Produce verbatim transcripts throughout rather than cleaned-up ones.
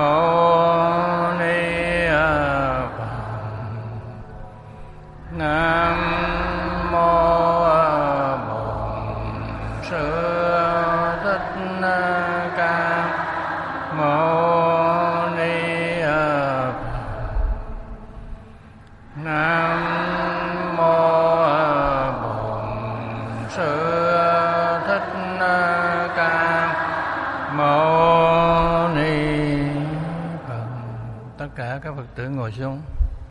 Mâu Ni Phật. Nam mô Bổn Sư Thích Ca Mâu Ni Phật. Nam mô Bổn Sư Thích Ca Mâu Ni Phật. Tất cả các Phật tử ngồi xuống.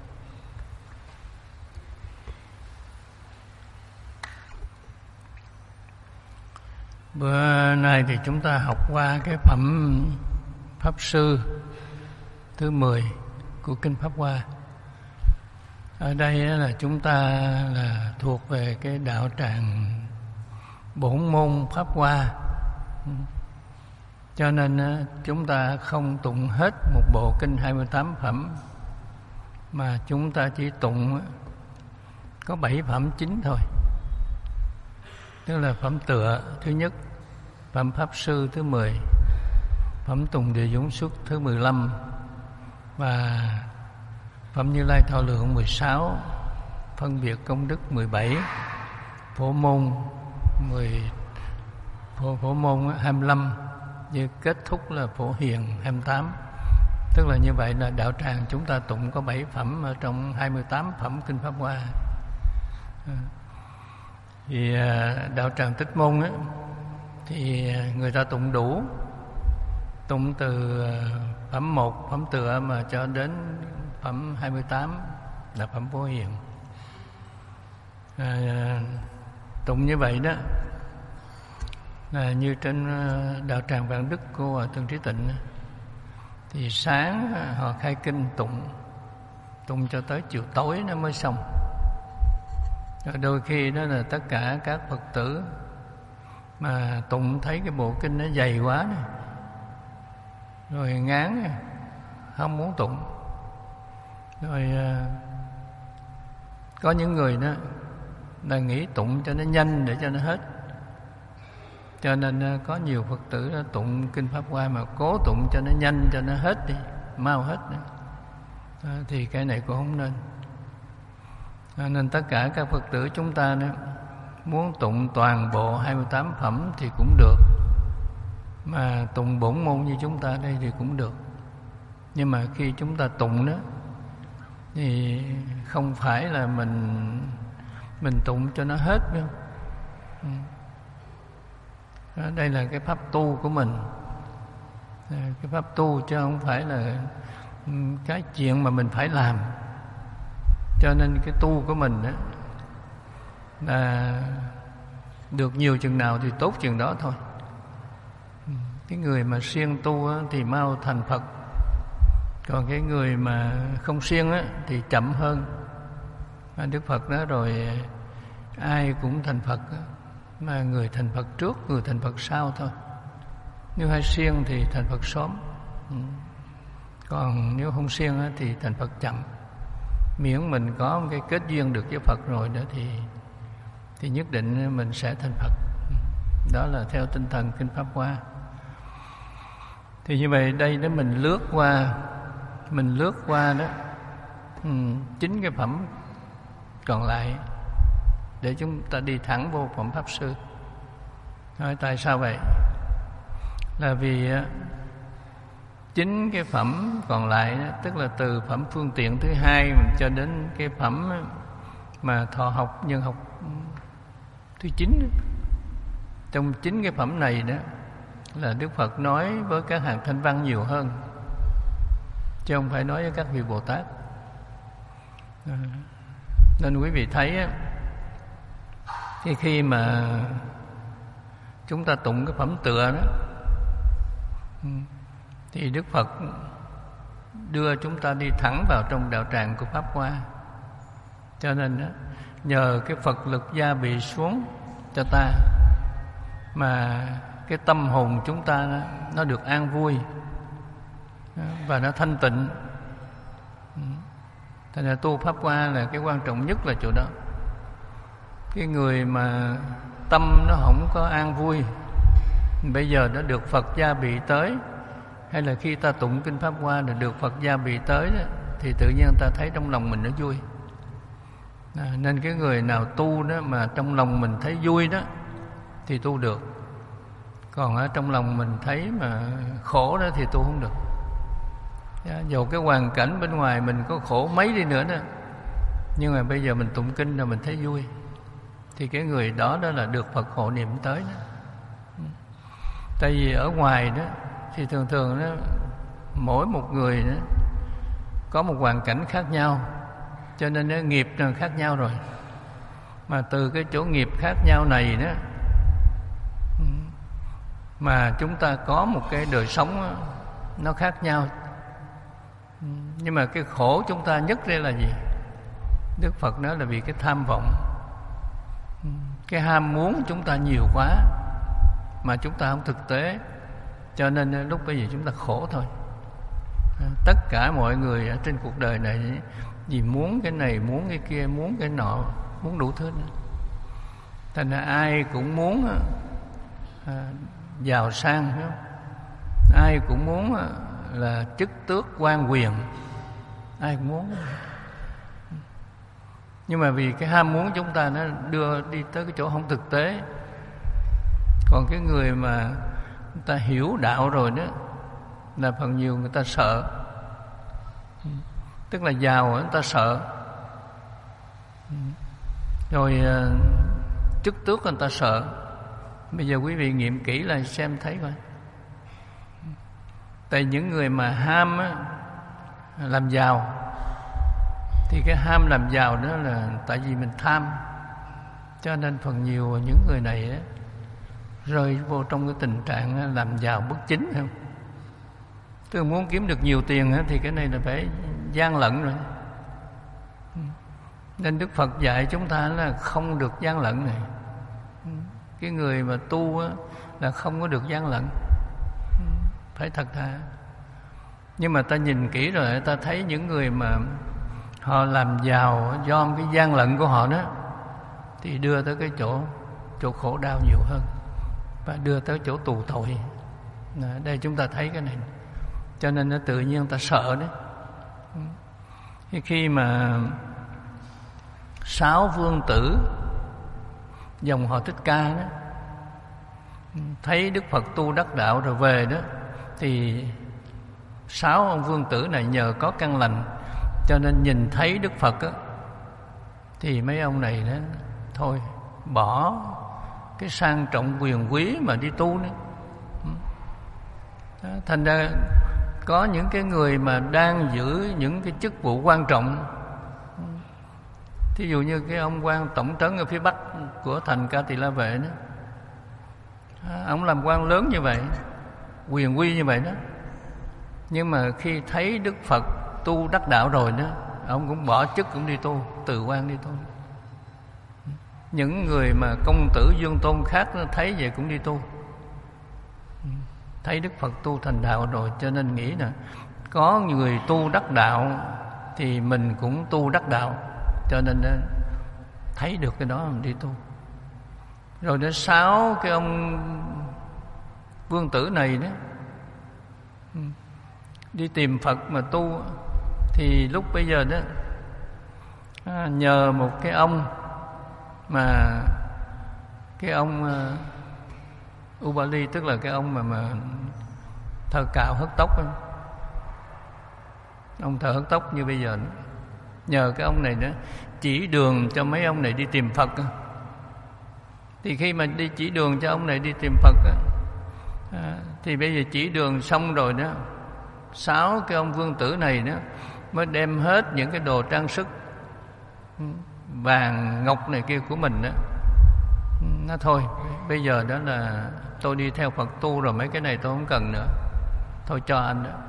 Bữa nay thì chúng ta học qua cái phẩm Pháp Sư thứ mười của Kinh Pháp Hoa. Ở đây là chúng ta là thuộc về cái đạo tràng bổn môn Pháp Hoa, cho nên chúng ta không tụng hết một bộ kinh hai mươi tám phẩm, mà chúng ta chỉ tụng có bảy phẩm chính thôi. Tức là phẩm tựa thứ nhất, phẩm Pháp Sư thứ mười, phẩm Tùng Địa Dũng Xuất thứ mười lăm và phẩm Như Lai Thọ Lượng mười sáu, phân biệt công đức mười bảy, phổ môn mười, phổ, phổ môn hai mươi lăm, với kết thúc là phổ hiền hai mươi tám. Tức là như vậy là đạo tràng chúng ta tụng có bảy phẩm ở trong hai mươi tám phẩm Kinh Pháp Hoa. Thì đạo tràng Tích Môn ấy, thì người ta tụng đủ, tụng từ phẩm một, phẩm tựa mà cho đến phẩm hai mươi tám là phẩm Phổ Hiền. À, tụng như vậy đó là như trên đạo tràng Vạn Đức của Tương Trí Tịnh, thì sáng họ khai kinh tụng, tụng cho tới chiều tối nó mới xong. Rồi đôi khi đó là tất cả các Phật tử mà tụng thấy cái bộ kinh nó dày quá này, rồi ngán này, không muốn tụng. Rồi có những người đó là nghĩ tụng cho nó nhanh để cho nó hết, cho nên có nhiều Phật tử đó tụng Kinh Pháp Hoa mà cố tụng cho nó nhanh, cho nó hết đi, mau hết đi. À, thì cái này cũng không nên. À, nên tất cả các Phật tử chúng ta đó, muốn tụng toàn bộ hai mươi tám phẩm thì cũng được, mà tụng bổn môn như chúng ta đây thì cũng được. Nhưng mà khi chúng ta tụng đó thì không phải là mình mình tụng cho nó hết đâu. Ừ. Đây là cái pháp tu của mình, cái pháp tu chứ không phải là cái chuyện mà mình phải làm. Cho nên cái tu của mình đó là được nhiều chừng nào thì tốt chừng đó thôi. Cái người mà siêng tu á, thì mau thành Phật, còn cái người mà không siêng á, thì chậm hơn. Đức Phật đó rồi ai cũng thành Phật á, mà người thành Phật trước, người thành Phật sau thôi. Nếu hay siêng thì thành Phật sớm, còn nếu không siêng á, thì thành Phật chậm. Miễn mình có một cái kết duyên được với Phật rồi đó thì thì nhất định mình sẽ thành Phật. Đó là theo tinh thần Kinh Pháp Hoa. Thì như vậy đây đó mình lướt qua, mình lướt qua đó chín cái phẩm còn lại để chúng ta đi thẳng vô phẩm Pháp Sư. Nói tại sao vậy? Là vì chính cái phẩm còn lại đó, tức là từ phẩm phương tiện thứ hai cho đến cái phẩm mà thọ học nhân học thứ chín đó. Trong chính cái phẩm này đó là Đức Phật nói với các hàng thanh văn nhiều hơn, chứ không phải nói với các vị Bồ Tát. À, nên quý vị thấy á, khi khi mà chúng ta tụng cái phẩm tựa đó thì Đức Phật đưa chúng ta đi thẳng vào trong đạo tràng của Pháp Hoa. Cho nên đó, nhờ cái Phật lực gia bị xuống cho ta mà cái tâm hồn chúng ta đó, nó được an vui và nó thanh tịnh. Thành ra tu Pháp Hoa là cái quan trọng nhất là chỗ đó. Cái người mà tâm nó không có an vui, bây giờ nó được Phật gia bị tới hay là khi ta tụng kinh Pháp Hoa rồi được Phật gia bị tới đó, thì tự nhiên ta thấy trong lòng mình nó vui. À, nên cái người nào tu đó mà trong lòng mình thấy vui đó thì tu được. Còn ở trong lòng mình thấy mà khổ đó thì tu không được. À, dù cái hoàn cảnh bên ngoài mình có khổ mấy đi nữa đó, nhưng mà bây giờ mình tụng kinh rồi mình thấy vui, thì cái người đó đó là được Phật hộ niệm tới đó. Tại vì ở ngoài đó thì thường thường đó, mỗi một người đó có một hoàn cảnh khác nhau, cho nên nó nghiệp nó khác nhau rồi. Mà từ cái chỗ nghiệp khác nhau này đó mà chúng ta có một cái đời sống đó, nó khác nhau. Nhưng mà cái khổ chúng ta nhất đây là gì? Đức Phật nói là vì cái tham vọng. Cái ham muốn chúng ta nhiều quá mà chúng ta không thực tế, cho nên lúc bây giờ chúng ta khổ thôi. Tất cả mọi người ở trên cuộc đời này vì muốn cái này, muốn cái kia, muốn cái nọ, muốn đủ thứ nữa. Thành ra ai cũng muốn à, giàu sang, không? Ai cũng muốn à, là chức tước quan quyền, ai cũng muốn. Nhưng mà vì cái ham muốn chúng ta nó đưa đi tới cái chỗ không thực tế. Còn cái người mà người ta hiểu đạo rồi đó là phần nhiều người ta sợ. Tức là giàu người ta sợ, rồi chức tước người ta sợ. Bây giờ quý vị nghiệm kỹ lại xem thấy coi. Tại những người mà ham á, làm giàu, thì cái ham làm giàu đó là tại vì mình tham, cho nên phần nhiều những người này á, rơi vô trong cái tình trạng làm giàu bất chính, không? Tức là muốn kiếm được nhiều tiền á, thì cái này là phải gian lận rồi. Nên Đức Phật dạy chúng ta là không được gian lận này. Cái người mà tu á, là không có được gian lận, phải thật thà. Nhưng mà ta nhìn kỹ rồi ta thấy những người mà họ làm giàu do cái gian lận của họ đó, thì đưa tới cái chỗ chỗ khổ đau nhiều hơn, và đưa tới chỗ tù tội. Đây chúng ta thấy cái này, cho nên nó tự nhiên ta sợ đấy. Khi mà sáu vương tử dòng họ Thích Ca đó thấy Đức Phật tu đắc đạo rồi về đó, thì sáu ông vương tử này nhờ có căn lành, cho nên nhìn thấy Đức Phật á, thì mấy ông này đó thôi bỏ cái sang trọng quyền quý mà đi tu nữa. Đó, thành ra có những cái người mà đang giữ những cái chức vụ quan trọng, thí dụ như cái ông quan tổng trấn ở phía bắc của thành Ca Tỳ La Vệ đó, ông làm quan lớn như vậy, quyền quy như vậy đó, nhưng mà khi thấy Đức Phật tu đắc đạo rồi đó, ông cũng bỏ chức, cũng đi tu, từ quan đi tu. Những người mà công tử Dương Tôn khác thấy vậy cũng đi tu, thấy Đức Phật tu thành đạo rồi, cho nên nghĩ là có người tu đắc đạo thì mình cũng tu đắc đạo, cho nên thấy được cái đó mình đi tu. Rồi đến sáu cái ông vương tử này đó đi tìm Phật mà tu, thì lúc bây giờ đó nhờ một cái ông mà cái ông uh, Ubali, tức là cái ông mà mà thờ cạo hớt tóc ấy. Ông thờ hớt tóc như bây giờ đó. Nhờ cái ông này đó chỉ đường cho mấy ông này đi tìm Phật. Thì khi mà đi chỉ đường cho ông này đi tìm Phật đó, à, thì bây giờ chỉ đường xong rồi đó, sáu cái ông vương tử này đó mới đem hết những cái đồ trang sức vàng ngọc này kia của mình đó, nó thôi bây giờ đó là tôi đi theo Phật tu rồi, mấy cái này tôi không cần nữa, thôi cho anh đó.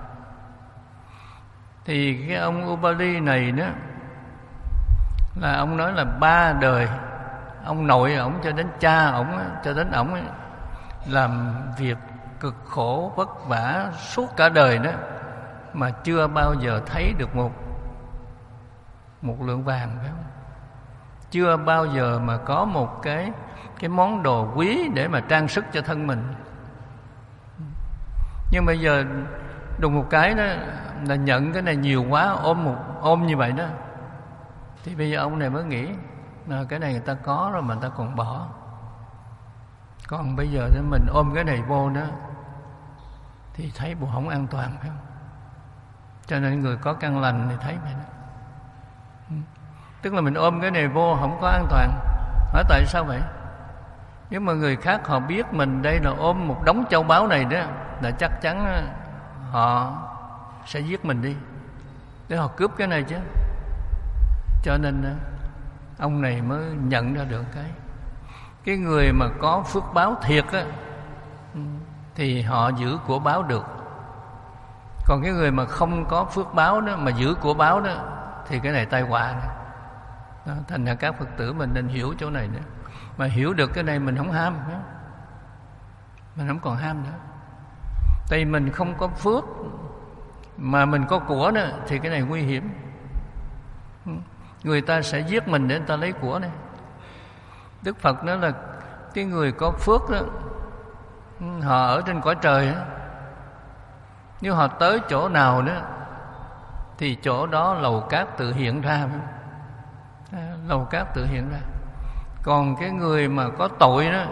Thì cái ông Ubali này đó là ông nói là ba đời ông nội ổng cho đến cha ổng, cho đến ổng ấy, làm việc cực khổ vất vả suốt cả đời đó, mà chưa bao giờ thấy được một một lượng vàng, phải không? Chưa bao giờ mà có một cái cái món đồ quý để mà trang sức cho thân mình. Nhưng bây giờ đùng một cái đó là nhận cái này nhiều quá, ôm một ôm như vậy đó, thì bây giờ ông này mới nghĩ là cái này người ta có rồi mà người ta còn bỏ. Còn bây giờ thì mình ôm cái này vô đó thì thấy bộ không an toàn, phải không? Cho nên người có căn lành thì thấy vậy đó. Tức là mình ôm cái này vô không có an toàn. Hỏi tại sao vậy? Nếu mà người khác họ biết mình đây là ôm một đống châu báu này đó, là chắc chắn họ sẽ giết mình đi, để họ cướp cái này chứ. Cho nên ông này mới nhận ra được cái cái người mà có phước báo thiệt á, thì họ giữ của báo được. Còn cái người mà không có phước báo đó mà giữ của báo đó thì cái này tai họa đó. Thành ra các Phật tử mình nên hiểu chỗ này nữa. Mà hiểu được cái này mình không ham nữa. Mình không còn ham nữa. Tại vì mình không có phước mà mình có của nữa thì cái này nguy hiểm. Người ta sẽ giết mình để người ta lấy của này. Đức Phật nói là cái người có phước đó, họ ở trên cõi trời đó, nếu họ tới chỗ nào đó thì chỗ đó lầu cát tự hiện ra, lầu cát tự hiện ra. Còn cái người mà có tội đó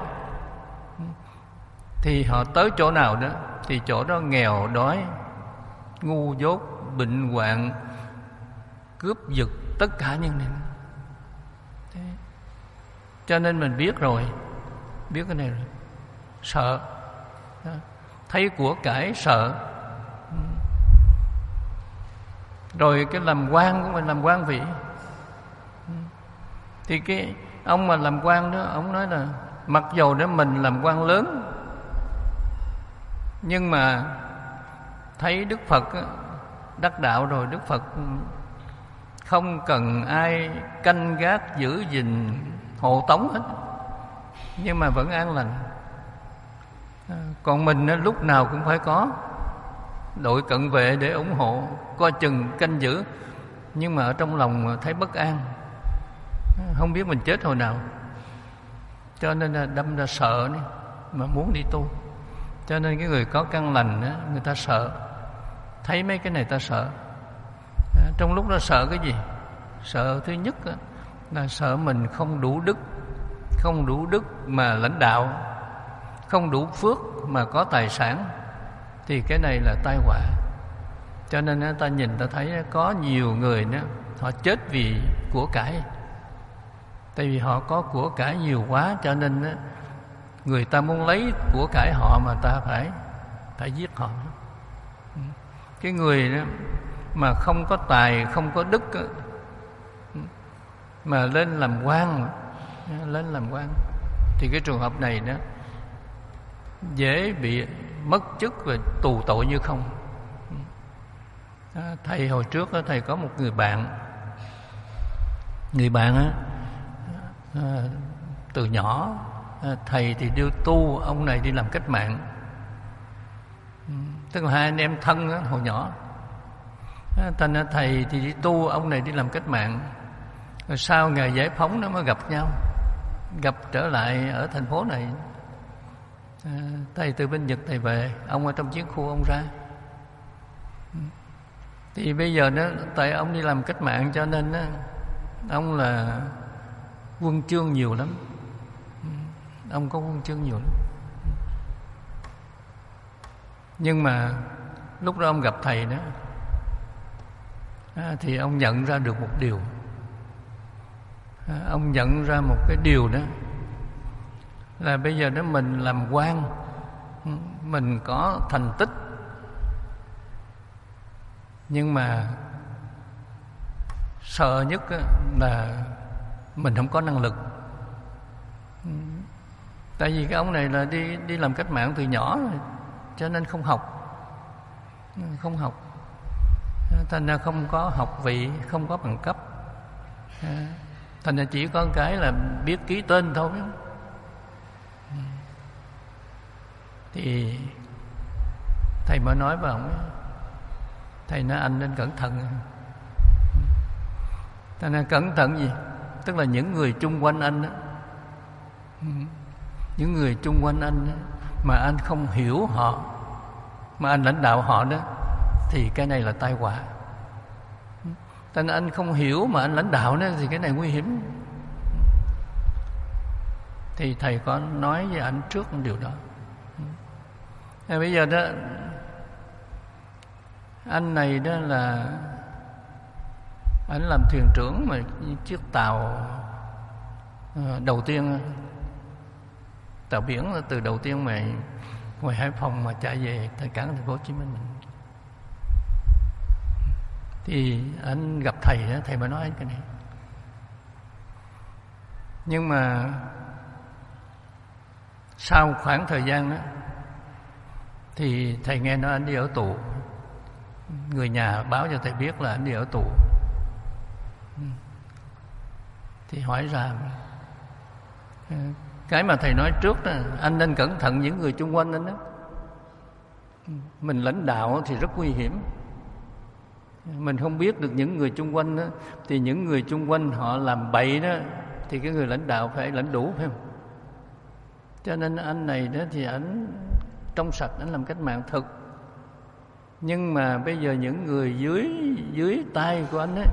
thì họ tới chỗ nào đó thì chỗ đó nghèo đói, ngu dốt, bệnh hoạn, cướp giật, tất cả những này. Thế. Cho nên mình biết rồi, biết cái này rồi, sợ, thấy của cải sợ. Rồi cái làm quan của mình, làm quan vị, thì cái ông mà làm quan đó, ông nói là mặc dầu để mình làm quan lớn, nhưng mà thấy Đức Phật đắc đạo rồi, Đức Phật không cần ai canh gác giữ gìn hộ tống hết, nhưng mà vẫn an lành. Còn mình lúc nào cũng phải có đội cận vệ để ủng hộ, coi chừng, canh giữ, nhưng mà ở trong lòng thấy bất an, không biết mình chết hồi nào, cho nên là đâm ra sợ này, mà muốn đi tu. Cho nên cái người có căn lành đó, người ta sợ, thấy mấy cái này ta sợ. Trong lúc đó sợ cái gì? Sợ thứ nhất là sợ mình không đủ đức, không đủ đức mà lãnh đạo, không đủ phước mà có tài sản, thì cái này là tai họa. Cho nên ta nhìn ta thấy có nhiều người đó, họ chết vì của cải. Tại vì họ có của cải nhiều quá, cho nên người ta muốn lấy của cải họ mà ta phải phải giết họ. Cái người đó mà không có tài, không có đức mà lên làm quan, lên làm quan thì cái trường hợp này đó dễ bị mất chức và tù tội như không. Thầy hồi trước đó, thầy có một người bạn, người bạn á, từ nhỏ thầy thì đi tu, ông này đi làm cách mạng, tức là hai anh em thân đó, hồi nhỏ. Thành ra thầy thì đi tu, ông này đi làm cách mạng. Rồi sau ngày giải phóng nó mới gặp nhau, gặp trở lại ở thành phố này. À, thầy từ bên Nhật thầy về, ông ở trong chiến khu ông ra. Thì bây giờ đó, tại ông đi làm cách mạng cho nên đó, ông là huân chương nhiều lắm. Ông có huân chương nhiều lắm. Nhưng mà lúc đó ông gặp thầy đó, à, thì ông nhận ra được một điều. À, ông nhận ra một cái điều đó là bây giờ đó mình làm quan, mình có thành tích, nhưng mà sợ nhất là mình không có năng lực. Tại vì cái ông này là đi đi làm cách mạng từ nhỏ rồi, cho nên không học, không học, thành ra không có học vị, không có bằng cấp, thành ra chỉ có cái là biết ký tên thôi. Thì thầy mới nói với ông, thầy nói anh nên cẩn thận. Thành ra cẩn thận gì? Tức là những người chung quanh anh đó, những người chung quanh anh đó, mà anh không hiểu họ, mà anh lãnh đạo họ đó, thì cái này là tai họa. Cho nên anh không hiểu mà anh lãnh đạo nữa thì cái này nguy hiểm. Thì thầy có nói với anh trước điều đó. Thì bây giờ đó, anh này đó là anh làm thuyền trưởng mà chiếc tàu đầu tiên, tàu biển từ đầu tiên mà ngoài Hải Phòng mà chạy về tại cảng thành phố Hồ Chí Minh. Thì anh gặp thầy đó, thầy mới nói anh cái này. Nhưng mà sau khoảng thời gian đó thì thầy nghe nói anh đi ở tù. Người nhà báo cho thầy biết là anh đi ở tù. Thì hỏi ra cái mà thầy nói trước đó, anh nên cẩn thận những người chung quanh anh đó. Mình lãnh đạo thì rất nguy hiểm. Mình không biết được những người chung quanh đó, thì những người chung quanh họ làm bậy đó, thì cái người lãnh đạo phải lãnh đủ, phải không? Cho nên anh này đó thì anh trong sạch, anh làm cách mạng thực. Nhưng mà bây giờ những người dưới dưới tay của anh ấy,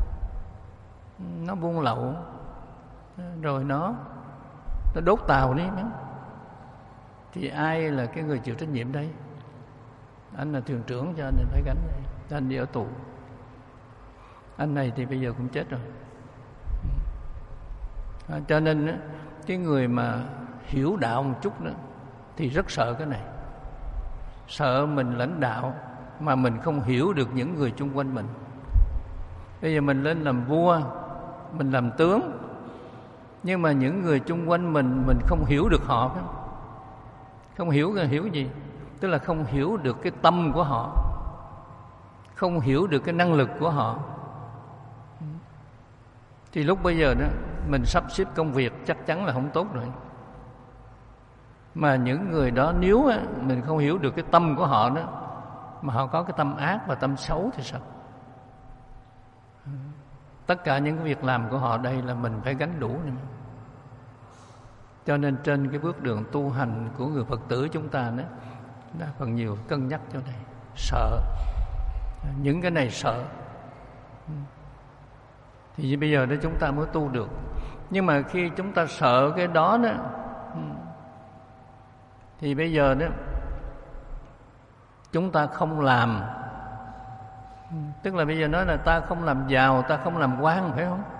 nó buôn lậu, rồi nó nó đốt tàu đi, thì ai là cái người chịu trách nhiệm đây? Anh là thuyền trưởng cho nên phải gánh đây. Anh đi ở tù. Anh này thì bây giờ cũng chết rồi. À, cho nên cái người mà hiểu đạo một chút nữa thì rất sợ cái này. Sợ mình lãnh đạo mà mình không hiểu được những người chung quanh mình. Bây giờ mình lên làm vua, mình làm tướng, nhưng mà những người chung quanh mình mình không hiểu được họ, phải không? Không hiểu là hiểu gì? Tức là không hiểu được cái tâm của họ, không hiểu được cái năng lực của họ. Thì lúc bây giờ đó mình sắp xếp công việc chắc chắn là không tốt rồi. Mà những người đó nếu á, mình không hiểu được cái tâm của họ đó, mà họ có cái tâm ác và tâm xấu thì sao? Tất cả những cái việc làm của họ đây là mình phải gánh đủ. Cho nên trên cái bước đường tu hành của người Phật tử chúng ta đó, đã phần nhiều cân nhắc cho này. Sợ. Những cái này sợ. Thì bây giờ đó chúng ta mới tu được. Nhưng mà khi chúng ta sợ cái đó đó, thì bây giờ đó chúng ta không làm. Tức là bây giờ nói là ta không làm giàu, ta không làm quan, phải không?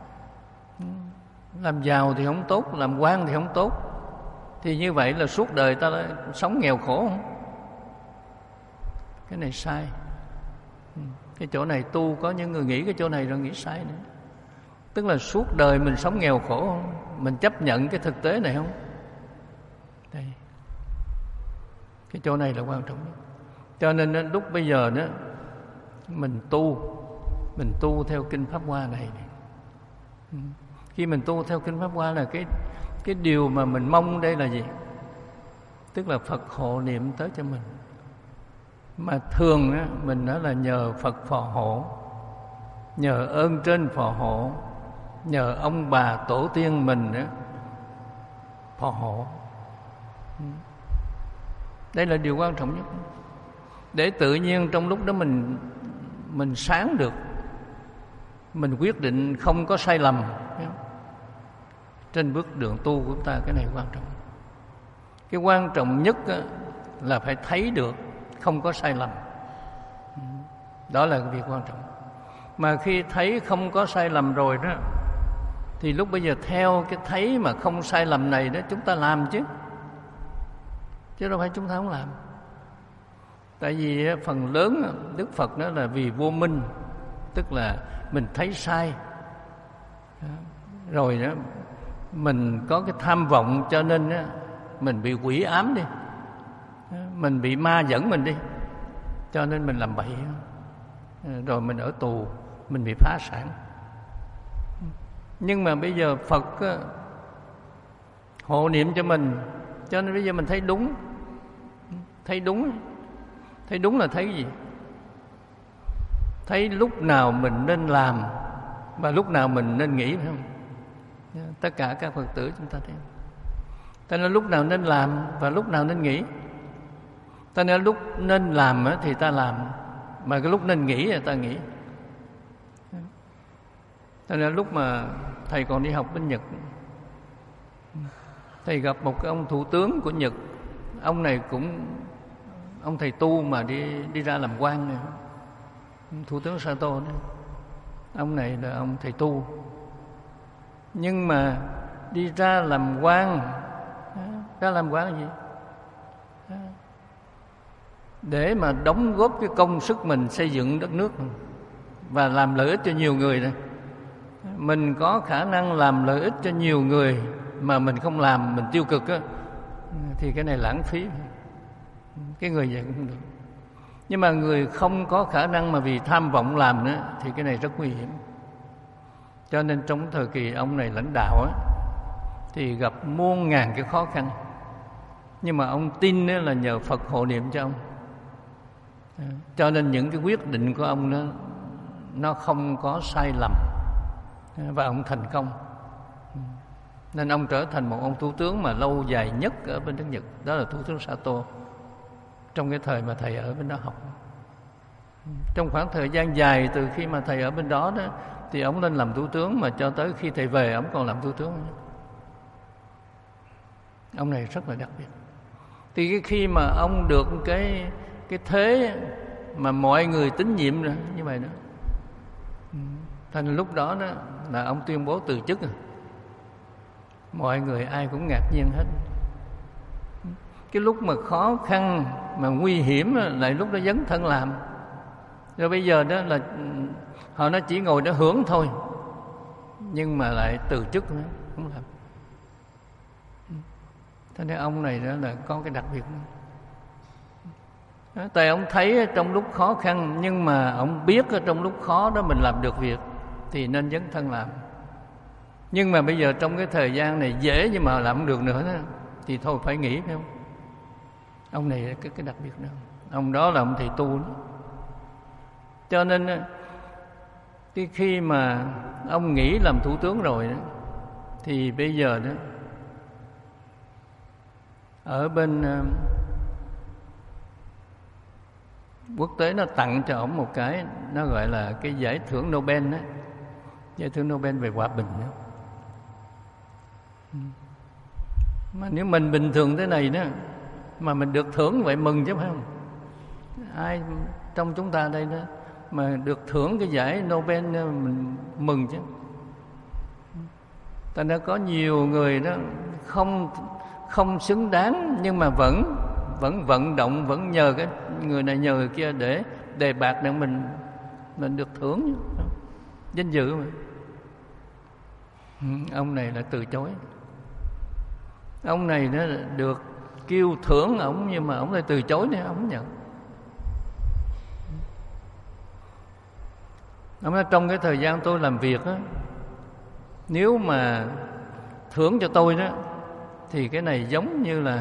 Làm giàu thì không tốt, làm quan thì không tốt. Thì như vậy là suốt đời ta sống nghèo khổ không? Cái này sai. Cái chỗ này tu có những người nghĩ cái chỗ này rồi nghĩ sai nữa. Tức là suốt đời mình sống nghèo khổ không? Mình chấp nhận cái thực tế này không? Đây. Cái chỗ này là quan trọng nhất. Cho nên lúc bây giờ đó mình tu, mình tu theo kinh Pháp Hoa này, này. Khi mình tu theo kinh Pháp Hoa là cái cái điều mà mình mong đây là gì? Tức là Phật hộ niệm tới cho mình. Mà thường á, mình nói là nhờ Phật phò hộ, nhờ ơn trên phò hộ, nhờ ông bà tổ tiên mình á, phò hộ. Đây là điều quan trọng nhất. Để tự nhiên trong lúc đó mình mình sáng được, mình quyết định không có sai lầm. Trên bước đường tu của chúng ta cái này quan trọng. Cái quan trọng nhất á, là phải thấy được không có sai lầm. Đó là cái việc quan trọng. Mà khi thấy không có sai lầm rồi đó, thì lúc bây giờ theo cái thấy mà không sai lầm này đó chúng ta làm chứ. Chứ đâu phải chúng ta không làm. Tại vì phần lớn Đức Phật đó là vì vô minh. Tức là mình thấy sai, rồi đó mình có cái tham vọng, cho nên đó, mình bị quỷ ám đi, mình bị ma dẫn mình đi, cho nên mình làm bậy. Rồi mình ở tù, mình bị phá sản. Nhưng mà bây giờ Phật hộ niệm cho mình, cho nên bây giờ mình thấy đúng. Thấy đúng. Thấy đúng là thấy gì? Thấy lúc nào mình nên làm và lúc nào mình nên nghỉ, phải không? Tất cả các Phật tử chúng ta thấy. Ta nói lúc nào nên làm và lúc nào nên nghỉ. Ta nói lúc nên làm thì ta làm, mà cái lúc nên nghỉ là ta nghỉ. Cho nên lúc mà thầy còn đi học bên Nhật, thầy gặp một cái ông thủ tướng của Nhật. Ông này cũng ông thầy tu mà đi đi ra làm quan này, thủ tướng Sato đó. Ông này là ông thầy tu, nhưng mà đi ra làm quan, ra làm quan là gì? Để mà đóng góp cái công sức mình xây dựng đất nước và làm lợi ích cho nhiều người này. Mình có khả năng làm lợi ích cho nhiều người mà mình không làm, mình tiêu cực á, thì cái này lãng phí. Cái người vậy cũng không được. Nhưng mà người không có khả năng mà vì tham vọng làm nữa thì cái này rất nguy hiểm. Cho nên trong thời kỳ ông này lãnh đạo á, thì gặp muôn ngàn cái khó khăn, nhưng mà ông tin là nhờ Phật hộ niệm cho ông. Cho nên những cái quyết định của ông nó nó không có sai lầm, và ông thành công. Nên ông trở thành một ông thủ tướng mà lâu dài nhất ở bên nước Nhật, đó là thủ tướng Sato, trong cái thời mà thầy ở bên đó học. Trong khoảng thời gian dài từ khi mà thầy ở bên đó đó, thì ông lên làm thủ tướng, mà cho tới khi thầy về ông còn làm thủ tướng. Ông này rất là đặc biệt. Thì cái khi mà ông được cái cái thế mà mọi người tín nhiệm rồi như vậy đó, thành lúc đó đó là ông tuyên bố từ chức. Mọi người ai cũng ngạc nhiên hết. Cái lúc mà khó khăn mà nguy hiểm lại lúc đó dấn thân làm. Rồi bây giờ đó là họ nó chỉ ngồi đó hưởng thôi, nhưng mà lại từ chức nữa, không làm. Thế nên ông này đó là có cái đặc biệt. Tại ông thấy trong lúc khó khăn, nhưng mà ông biết trong lúc khó đó mình làm được việc thì nên dấn thân làm. Nhưng mà bây giờ trong cái thời gian này dễ nhưng mà làm không được nữa đó, thì thôi phải nghỉ, phải không? Ông này là cái, cái đặc biệt đó. Ông đó là ông thầy tu đó. Cho nên cái khi mà ông nghỉ làm thủ tướng rồi đó, thì bây giờ đó ở bên uh, quốc tế nó tặng cho ông một cái, nó gọi là cái giải thưởng Nobel đó, giải thưởng Nobel về hòa bình đó. Mà nếu mình bình thường thế này đó mà mình được thưởng vậy mừng chứ, phải không? Ai trong chúng ta đây đó mà được thưởng cái giải Nobel mình mừng chứ. Thành ra có nhiều người đó không không xứng đáng, nhưng mà vẫn vẫn vận động, vẫn nhờ cái người này nhờ người kia để đề bạt để mình mình được thưởng danh dự mà. Ông này là từ chối. Ông này nó được kêu thưởng ổng, nhưng mà ổng lại từ chối nữa, ổng không nhận. Ông nói trong cái thời gian tôi làm việc á, nếu mà thưởng cho tôi đó thì cái này giống như là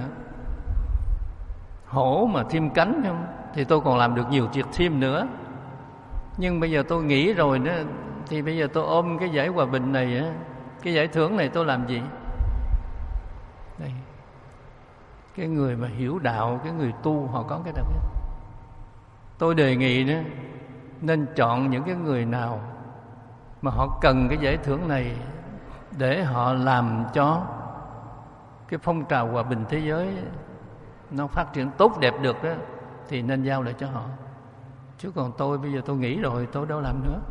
hổ mà thêm cánh không, thì tôi còn làm được nhiều việc thêm nữa. Nhưng bây giờ tôi nghỉ rồi đó, thì bây giờ tôi ôm cái giải hòa bình này á, cái giải thưởng này tôi làm gì? Đây, cái người mà hiểu đạo, cái người tu họ có cái đặc biệt. Tôi đề nghị đó nên chọn những cái người nào mà họ cần cái giải thưởng này để họ làm cho cái phong trào hòa bình thế giới nó phát triển tốt đẹp được đó, thì nên giao lại cho họ. Chứ còn tôi bây giờ tôi nghỉ rồi, tôi đâu làm nữa.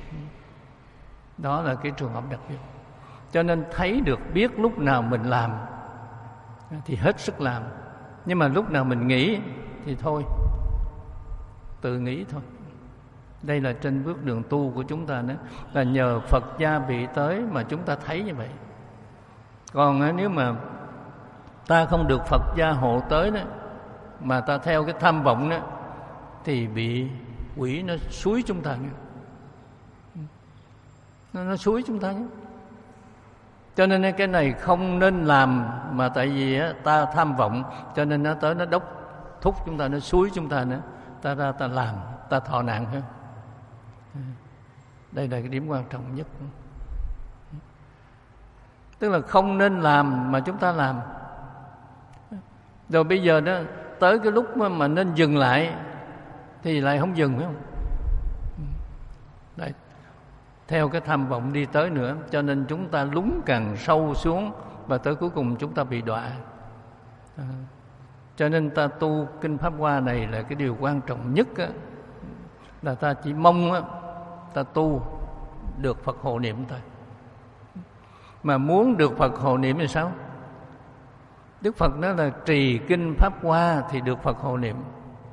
Đó là cái trường hợp đặc biệt. Cho nên thấy được, biết lúc nào mình làm thì hết sức làm, nhưng mà lúc nào mình nghỉ thì thôi, tự nghỉ thôi. Đây là trên bước đường tu của chúng ta đó, là nhờ Phật gia bị tới mà chúng ta thấy như vậy. Còn nếu mà ta không được Phật gia hộ tới đó, mà ta theo cái tham vọng đó, thì bị quỷ nó xúi chúng ta nữa. Nó, nó xúi chúng ta nhé. Cho nên cái này không nên làm, mà tại vì ta tham vọng, cho nên nó tới nó đốc thúc chúng ta, nó xúi chúng ta nữa, ta ra ta làm, ta thọ nạn hơn. Đây là cái điểm quan trọng nhất. Tức là không nên làm mà chúng ta làm. Rồi bây giờ đó tới cái lúc mà, mà nên dừng lại, thì lại không dừng, phải không? Đấy, theo cái tham vọng đi tới nữa, cho nên chúng ta lún càng sâu xuống và tới cuối cùng chúng ta bị đọa. À, cho nên ta tu kinh Pháp Hoa này là cái điều quan trọng nhất á, là ta chỉ mong á, ta tu được Phật hộ niệm thôi. Mà muốn được Phật hộ niệm thì sao? Đức Phật nói là trì kinh Pháp Hoa thì được Phật hộ niệm.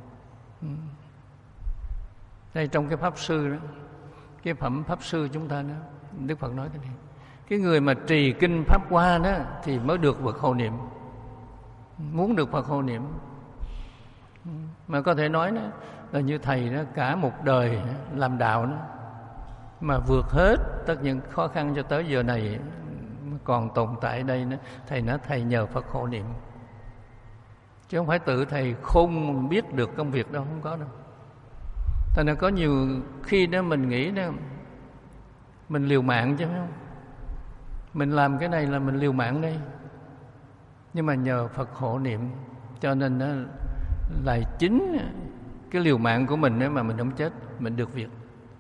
Đây trong cái Pháp Sư đó, cái phẩm Pháp Sư chúng ta đó, Đức Phật nói thế này: cái người mà trì kinh Pháp Hoa đó thì mới được Phật hộ niệm. Muốn được Phật hộ niệm. Mà có thể nói đó là như thầy đó, cả một đời làm đạo đó, mà vượt hết tất những khó khăn cho tới giờ này còn tồn tại đây đó, thầy nói thầy nhờ Phật hộ niệm, chứ không phải tự thầy không biết được công việc đâu, không có đâu. Thành ra có nhiều khi đó mình nghĩ đó mình liều mạng chứ, phải không? Mình làm cái này là mình liều mạng đây, nhưng mà nhờ Phật hộ niệm cho nên đó là chính cái liều mạng của mình nếu mà mình không chết, mình được việc.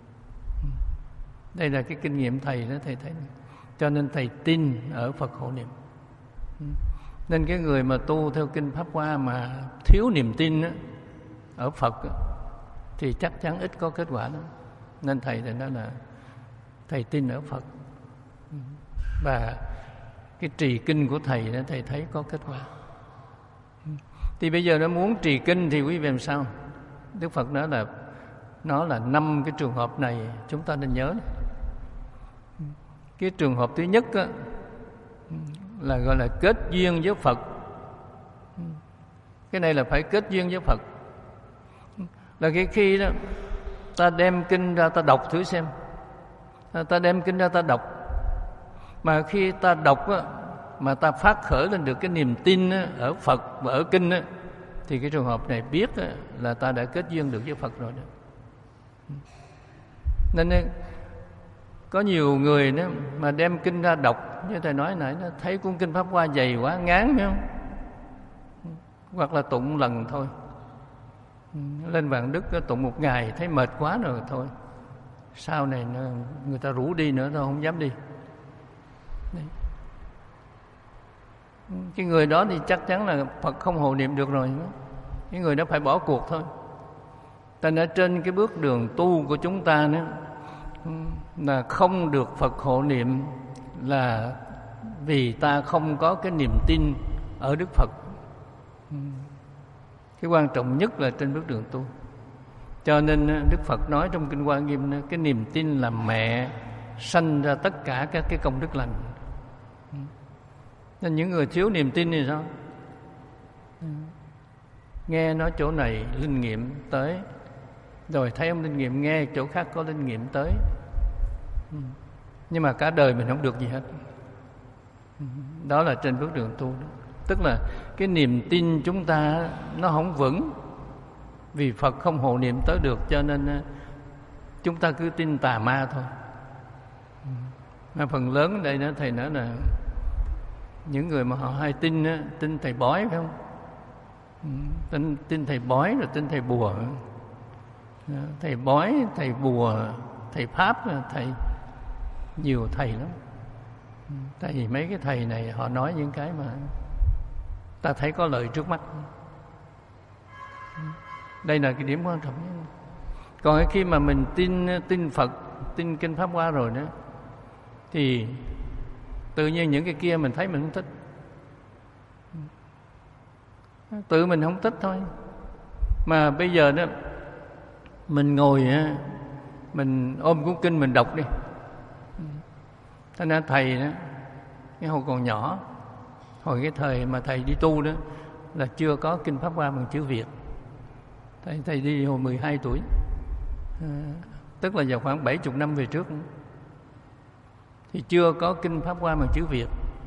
Đây là cái kinh nghiệm thầy đó, thầy thấy. Cho nên thầy tin ở Phật hộ niệm. Nên cái người mà tu theo kinh Pháp Hoa mà thiếu niềm tin đó, ở Phật đó, thì chắc chắn ít có kết quả đó. Nên thầy thì nói là thầy tin ở Phật. Và cái trì kinh của thầy đó, thầy thấy có kết quả. Thì bây giờ nó muốn trì kinh thì quý vị làm sao? Đức Phật nói là nó là năm cái trường hợp này chúng ta nên nhớ. Cái trường hợp thứ nhất á, là gọi là kết duyên với Phật. Cái này là phải kết duyên với Phật. Là cái khi đó ta đem kinh ra ta đọc thử xem. Ta đem kinh ra ta đọc. Mà khi ta đọc á, mà ta phát khởi lên được cái niềm tin á, ở Phật và ở kinh á, thì cái trường hợp này biết á, là ta đã kết duyên được với Phật rồi đó. Nên có nhiều người đó mà đem kinh ra đọc, như thầy nói nãy, nó thấy cuốn kinh Pháp Hoa dày quá ngán, phải không? Hoặc là tụng lần thôi, lên Vạn Đức tụng một ngày thấy mệt quá rồi thôi, sau này người ta rủ đi nữa tôi không dám đi. Đấy. Cái người đó thì chắc chắn là Phật không hộ niệm được rồi. Cái người đó phải bỏ cuộc thôi. Thành ở trên cái bước đường tu của chúng ta nữa, là không được Phật hộ niệm là vì ta không có cái niềm tin ở Đức Phật. Cái quan trọng nhất là trên bước đường tu. Cho nên Đức Phật nói trong Kinh Hoa Nghiêm, cái niềm tin là mẹ sanh ra tất cả các cái công đức lành. Nên những người thiếu niềm tin thì sao? Nghe nói chỗ này linh nghiệm tới, rồi thấy ông linh nghiệm, nghe chỗ khác có linh nghiệm tới, nhưng mà cả đời mình không được gì hết. Đó là trên bước đường tu đó. Tức là cái niềm tin chúng ta nó không vững, vì Phật không hộ niệm tới được, cho nên chúng ta cứ tin tà ma thôi. Mà phần lớn ở đây đó, thầy nói là những người mà họ hay tin á, tin thầy bói, phải không? Tin, tin thầy bói rồi tin thầy bùa. Thầy bói, thầy bùa, thầy pháp, thầy nhiều thầy lắm. Tại vì mấy cái thầy này họ nói những cái mà ta thấy có lợi trước mắt. Đây là cái điểm quan trọng nhất. Còn khi mà mình tin tin Phật, tin kinh Pháp Hoa rồi đó, thì tự nhiên những cái kia mình thấy mình không thích. Tự mình không thích thôi. Mà bây giờ đó mình ngồi mình ôm cuốn kinh mình đọc đi. Thế nên thầy đó, cái hồi còn nhỏ, hồi cái thời mà thầy đi tu đó, là chưa có kinh Pháp Hoa bằng chữ Việt. Thầy, thầy đi hồi mười hai tuổi, à, tức là vào khoảng bảy mươi năm về trước, thì chưa có kinh Pháp Hoa bằng chữ Việt.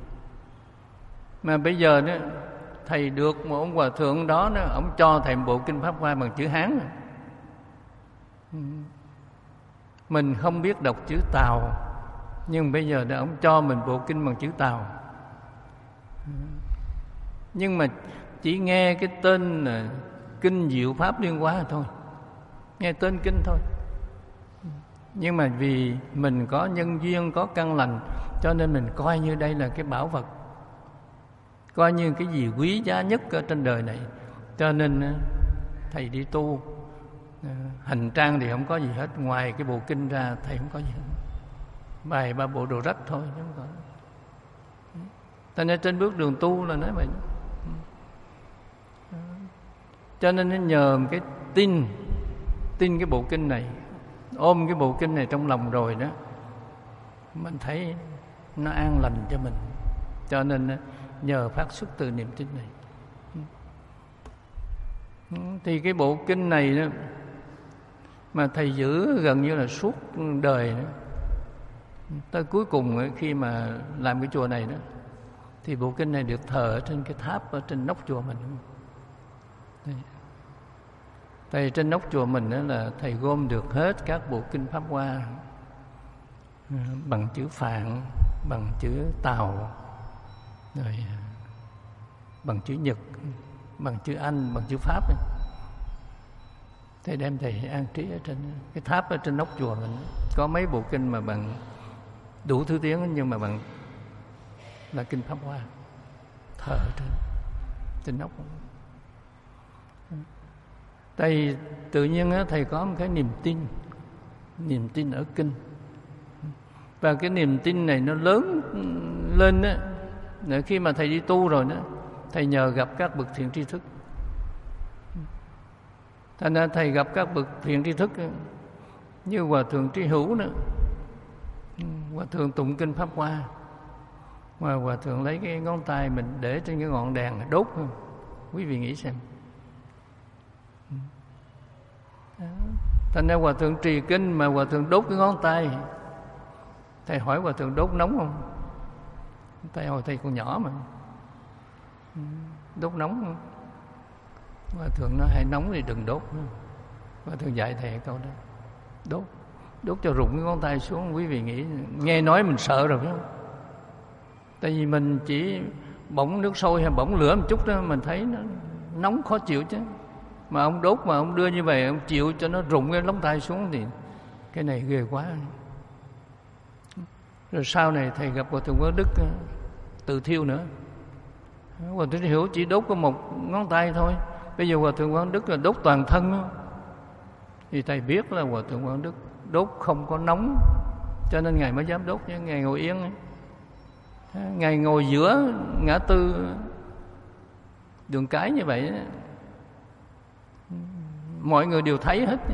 Mà bây giờ đó, thầy được một ông hòa thượng đó, đó ông cho thầy một bộ kinh Pháp Hoa bằng chữ Hán. Mình không biết đọc chữ Tàu, nhưng bây giờ đó ông cho mình bộ kinh bằng chữ Tàu. Nhưng mà chỉ nghe cái tên là Kinh Diệu Pháp Liên Hoa thôi, nghe tên kinh thôi. Nhưng mà vì mình có nhân duyên, có căn lành, cho nên mình coi như đây là cái bảo vật, coi như cái gì quý giá nhất ở trên đời này. Cho nên thầy đi tu, hành trang thì không có gì hết, ngoài cái bộ kinh ra thầy không có gì hết, bài ba bộ đồ rách thôi, không có. Cho nên trên bước đường tu là nói vậy. Cho nên nhờ cái tin, tin cái bộ kinh này, ôm cái bộ kinh này trong lòng rồi đó, mình thấy nó an lành cho mình. Cho nên nhờ phát xuất từ niềm tin này. Thì cái bộ kinh này đó, mà thầy giữ gần như là suốt đời đó. Tới cuối cùng khi mà làm cái chùa này đó, thì bộ kinh này được thờ ở trên cái tháp ở trên nóc chùa mình. Thầy trên nóc chùa mình đó là thầy gom được hết các bộ kinh Pháp Hoa bằng chữ Phạn, bằng chữ Tàu, rồi bằng chữ Nhật, bằng chữ Anh, bằng chữ Pháp ấy. Thầy đem thầy an trí ở trên cái tháp ở trên nóc chùa mình. Có mấy bộ kinh mà bằng đủ thứ tiếng, nhưng mà bằng là kinh Pháp Hoa, thờ ở trên trên nóc. Thầy tự nhiên á, thầy có một cái niềm tin, niềm tin ở kinh. Và cái niềm tin này nó lớn lên á, khi mà thầy đi tu rồi đó, thầy nhờ gặp các bậc thiện tri thức. Thành ra thầy gặp các bậc thiện tri thức như Hòa Thượng Tri Hữu nữa, Hòa Thượng tụng kinh Pháp Hoa, mà Hòa Thượng lấy cái ngón tay mình để trên cái ngọn đèn đốt. Quý vị nghĩ xem. Thành ra Hòa Thượng trì kinh mà Hòa Thượng đốt cái ngón tay. Thầy hỏi Hòa Thượng đốt nóng không? Thầy hồi thầy còn nhỏ mà. Đốt nóng không? Hòa Thượng nói hay nóng thì đừng đốt. Hòa Thượng dạy thầy câu đó. Đốt. Đốt cho rụng cái ngón tay xuống. Quý vị nghĩ, nghe nói mình sợ rồi phải không? Tại vì mình chỉ bỏng nước sôi hay bỏng lửa một chút đó, mình thấy nó nóng khó chịu chứ. Mà ông đốt mà ông đưa như vậy, ông chịu cho nó rụng cái lóng tay xuống thì cái này ghê quá. Rồi sau này thầy gặp Hòa Thượng Quán Đức tự thiêu nữa. Hòa Thượng Hiểu chỉ đốt có một ngón tay thôi. Bây giờ Hòa Thượng Quán Đức là đốt toàn thân đó. Thì thầy biết là Hòa Thượng Quán Đức đốt không có nóng, cho nên Ngài mới dám đốt. Chứ Ngài ngồi yên ấy. Ngài ngồi giữa ngã tư đường cái như vậy ấy. Mọi người đều thấy hết.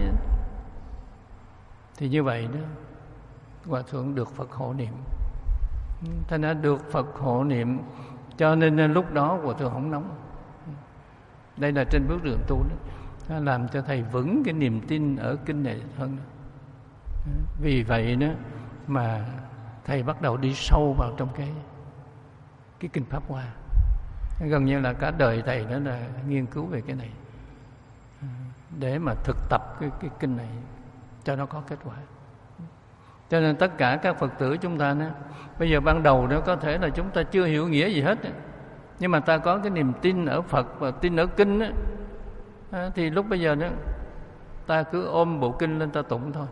Thì như vậy đó, Hòa Thượng được Phật hộ niệm. Thành ra được Phật hộ niệm, cho nên lúc đó Hòa Thượng không nóng. Đây là trên bước đường tu đó, nó làm cho thầy vững cái niềm tin ở kinh này hơn. Vì vậy đó mà thầy bắt đầu đi sâu vào trong cái cái kinh Pháp Hoa. Gần như là cả đời thầy đó là nghiên cứu về cái này, để mà thực tập cái, cái kinh này cho nó có kết quả. Cho nên tất cả các Phật tử chúng ta đó, bây giờ ban đầu đó có thể là chúng ta chưa hiểu nghĩa gì hết, nhưng mà ta có cái niềm tin ở Phật và tin ở kinh đó, thì lúc bây giờ đó ta cứ ôm bộ kinh lên ta tụng thôi.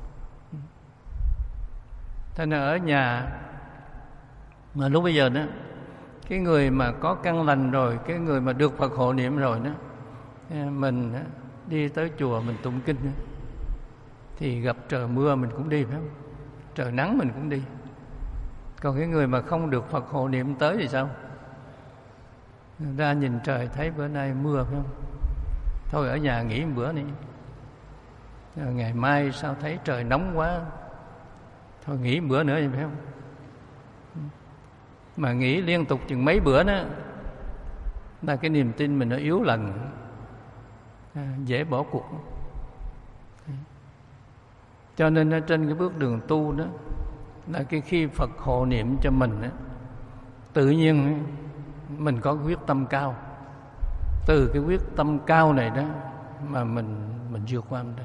Thế nên ở nhà mà lúc bây giờ đó, cái người mà có căn lành rồi, cái người mà được Phật hộ niệm rồi đó, mình đi tới chùa mình tụng kinh đó, thì gặp trời mưa mình cũng đi, phải không? Trời nắng mình cũng đi. Còn cái người mà không được Phật hộ niệm tới thì sao? Ra nhìn trời thấy bữa nay mưa, phải không? Thôi ở nhà nghỉ một bữa đi. Ngày mai sao thấy trời nóng quá, thôi nghỉ một bữa nữa, phải không? Mà nghỉ liên tục chừng mấy bữa đó là cái niềm tin mình nó yếu lần, dễ bỏ cuộc. Cho nên ở trên cái bước đường tu đó là cái khi Phật hộ niệm cho mình đó, tự nhiên mình có quyết tâm cao. Từ cái quyết tâm cao này đó mà mình mình vượt qua mình.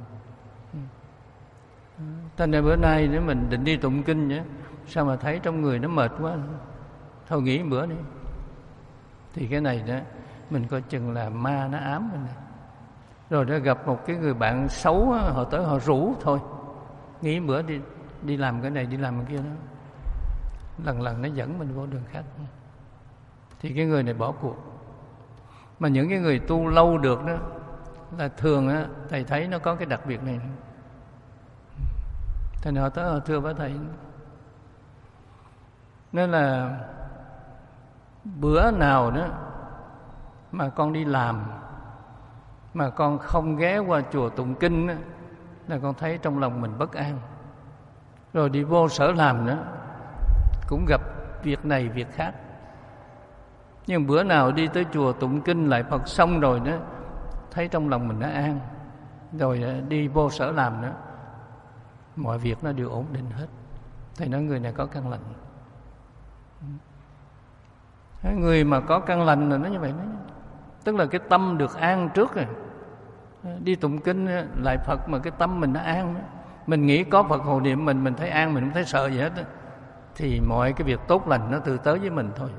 Cho nên bữa nay nếu mình định đi tụng kinh nhé, sao mà thấy trong người nó mệt quá, thôi nghỉ một bữa đi. Thì cái này đó mình coi chừng là ma nó ám mình. Rồi nó gặp một cái người bạn xấu, họ tới họ rủ thôi, nghĩ bữa đi đi làm cái này, đi làm cái kia đó, lần lần nó dẫn mình vô đường khác, thì cái người này bỏ cuộc. Mà những cái người tu lâu được đó là thường á, thầy thấy nó có cái đặc biệt này. Thành họ tới họ thưa với thầy, nên là bữa nào đó mà con đi làm mà con không ghé qua chùa tụng kinh đó, là con thấy trong lòng mình bất an. Rồi đi vô sở làm nữa cũng gặp việc này việc khác. Nhưng bữa nào đi tới chùa tụng kinh lại Phật xong rồi đó, thấy trong lòng mình nó an. Rồi đi vô sở làm nữa, mọi việc nó đều ổn định hết. Thầy nói người này có căn lành. Người mà có căn lành là nó như vậy đó. Tức là cái tâm được an trước rồi. Đi tụng kinh lại Phật mà cái tâm mình nó an đó. Mình nghĩ có Phật hộ niệm mình, mình thấy an, mình không thấy sợ gì hết đó. Thì mọi cái việc tốt lành nó từ tới với mình thôi.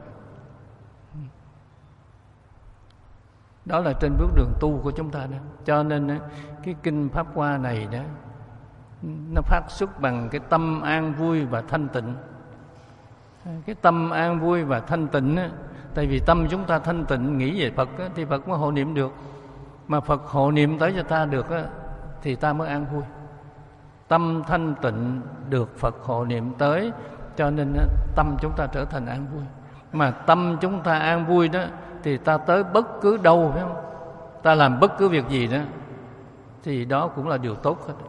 Đó là trên bước đường tu của chúng ta đó. Cho nên cái kinh Pháp Hoa này đó, nó phát xuất bằng cái tâm an vui và thanh tịnh. Cái tâm an vui và thanh tịnh á, tại vì tâm chúng ta thanh tịnh nghĩ về Phật á, thì Phật mới hộ niệm được. Mà Phật hộ niệm tới cho ta được á, thì ta mới an vui. Tâm thanh tịnh được Phật hộ niệm tới, cho nên á, tâm chúng ta trở thành an vui. Mà tâm chúng ta an vui đó, thì ta tới bất cứ đâu, phải không? Ta làm bất cứ việc gì đó, thì đó cũng là điều tốt hết.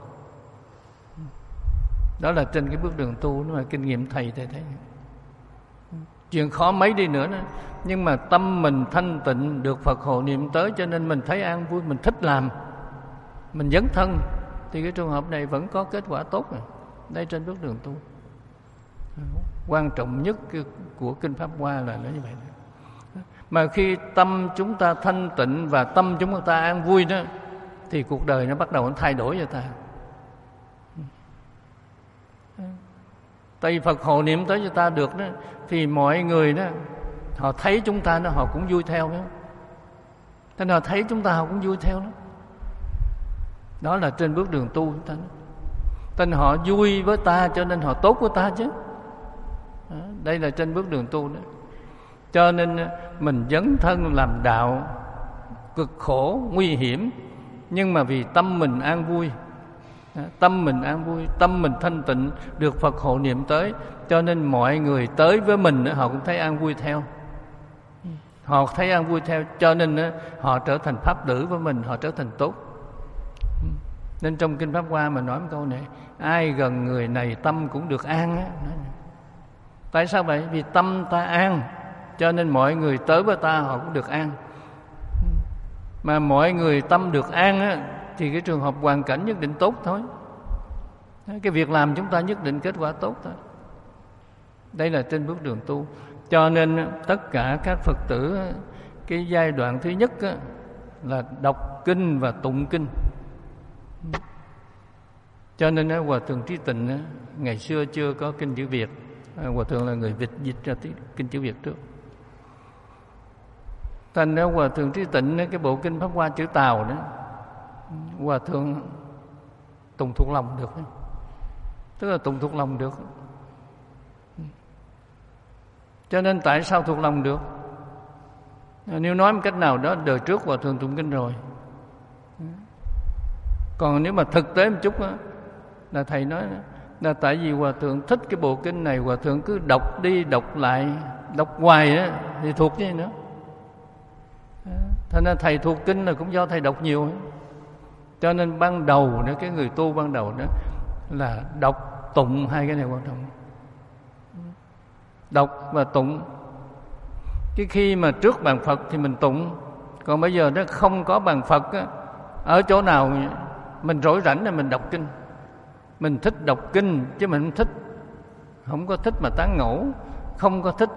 Đó là trên cái bước đường tu, nó là kinh nghiệm thầy thầy thấy. Chuyện khó mấy đi nữa đó, nhưng mà tâm mình thanh tịnh được Phật hộ niệm tới, cho nên mình thấy an vui, mình thích làm, mình dấn thân, thì cái trường hợp này vẫn có kết quả tốt rồi. Đây trên bước đường tu, quan trọng nhất của kinh Pháp Hoa là nó như vậy đó. Mà khi tâm chúng ta thanh tịnh và tâm chúng ta an vui đó, thì cuộc đời nó bắt đầu nó thay đổi cho ta. Tại vì Phật hộ niệm tới cho ta được đó, thì mọi người đó, họ thấy chúng ta đó, họ cũng vui theo đó. Thế nào thấy chúng ta họ cũng vui theo đó. Đó là trên bước đường tu chúng ta đó. Tên họ vui với ta cho nên họ tốt với ta chứ. Đó, đây là trên bước đường tu đó. Cho nên mình dấn thân làm đạo cực khổ, nguy hiểm, nhưng mà vì tâm mình an vui, tâm mình an vui, tâm mình thanh tịnh, được Phật hộ niệm tới, cho nên mọi người tới với mình họ cũng thấy an vui theo. Họ thấy an vui theo, cho nên họ trở thành pháp tử với mình, họ trở thành tốt. Nên trong kinh Pháp Hoa mà nói một câu này, ai gần người này tâm cũng được an á. Tại sao vậy? Vì tâm ta an, cho nên mọi người tới với ta họ cũng được an. Mà mọi người tâm được an á, thì cái trường hợp hoàn cảnh nhất định tốt thôi. Cái việc làm chúng ta nhất định kết quả tốt thôi. Đây là trên bước đường tu. Cho nên tất cả các Phật tử, cái giai đoạn thứ nhất á, là đọc kinh và tụng kinh. Cho nên Hòa Thượng Trí Tịnh ngày xưa chưa có kinh chữ Việt, Hòa Thượng là người Việt dịch ra kinh chữ Việt trước. Thành ra Hòa Thượng Trí Tịnh cái bộ kinh Pháp Hoa chữ Tàu đó, Hòa Thượng tụng thuộc lòng được, tức là tụng thuộc lòng được. Cho nên tại sao thuộc lòng được? Nếu nói một cách nào đó, đời trước Hòa Thượng tụng kinh rồi. Còn nếu mà thực tế một chút đó, là thầy nói là tại vì Hòa Thượng thích cái bộ kinh này, Hòa Thượng cứ đọc đi đọc lại, đọc hoài đó, thì thuộc cái gì nữa. Thành ra thầy thuộc kinh là cũng do thầy đọc nhiều. Cho nên ban đầu nữa, cái người tu ban đầu đó là đọc tụng, hai cái này quan trọng. Đọc và tụng. Cái khi mà trước bàn Phật thì mình tụng, còn bây giờ nó không có bàn Phật á, ở chỗ nào mình rỗi rảnh là mình đọc kinh. Mình thích đọc kinh chứ mình không thích không có thích mà tán ngẫu, không có thích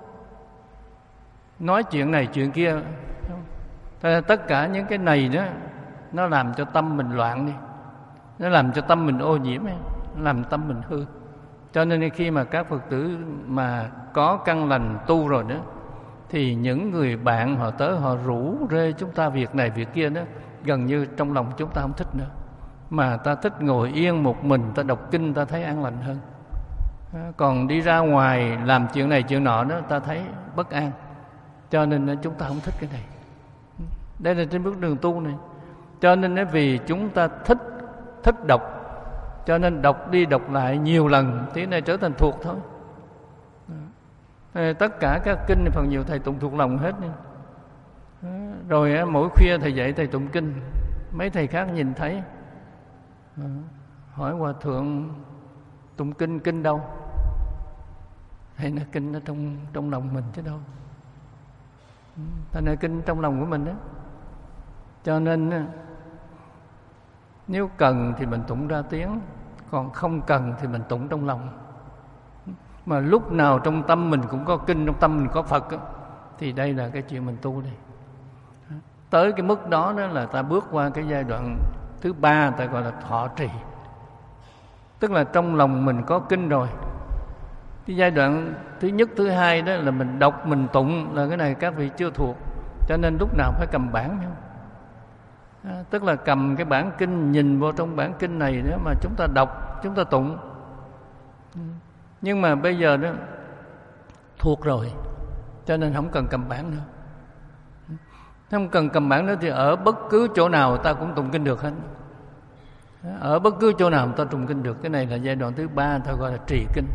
nói chuyện này chuyện kia. Tất cả những cái này đó, nó làm cho tâm mình loạn đi, nó làm cho tâm mình ô nhiễm, nó làm tâm mình hư. Cho nên khi mà các Phật tử mà có căn lành tu rồi đó, thì những người bạn họ tới họ rủ rê chúng ta việc này việc kia đó, gần như trong lòng chúng ta không thích nữa, mà ta thích ngồi yên một mình, ta đọc kinh ta thấy an lành hơn. Còn đi ra ngoài làm chuyện này chuyện nọ đó ta thấy bất an, cho nên chúng ta không thích cái này. Đây là trên bước đường tu này. Cho nên vì chúng ta thích thích đọc, cho nên đọc đi đọc lại nhiều lần thì này trở thành thuộc thôi. Tất cả các kinh phần nhiều thầy tụng thuộc lòng hết. Rồi mỗi khuya thầy dạy thầy tụng kinh, mấy thầy khác nhìn thấy hỏi hòa thượng tụng kinh kinh đâu? Thầy nói kinh ở trong trong lòng mình chứ đâu. Thầy nói kinh trong lòng của mình đó. Cho nên nếu cần thì mình tụng ra tiếng, còn không cần thì mình tụng trong lòng. Mà lúc nào trong tâm mình cũng có kinh, trong tâm mình có Phật đó, thì đây là cái chuyện mình tu đây. Tới cái mức đó đó là ta bước qua cái giai đoạn thứ ba, ta gọi là thọ trì. Tức là trong lòng mình có kinh rồi. Cái giai đoạn thứ nhất, thứ hai đó là mình đọc, mình tụng, là cái này các vị chưa thuộc. Cho nên lúc nào phải cầm bản không? À, tức là cầm cái bản kinh, nhìn vô trong bản kinh này đó mà chúng ta đọc, chúng ta tụng. Nhưng mà bây giờ đó thuộc rồi, cho nên không cần cầm bản nữa. Không cần cầm bản nữa thì ở bất cứ chỗ nào ta cũng tụng kinh được hết. Ở bất cứ chỗ nào ta tụng kinh được. Cái này là giai đoạn thứ ba, ta gọi là trì kinh.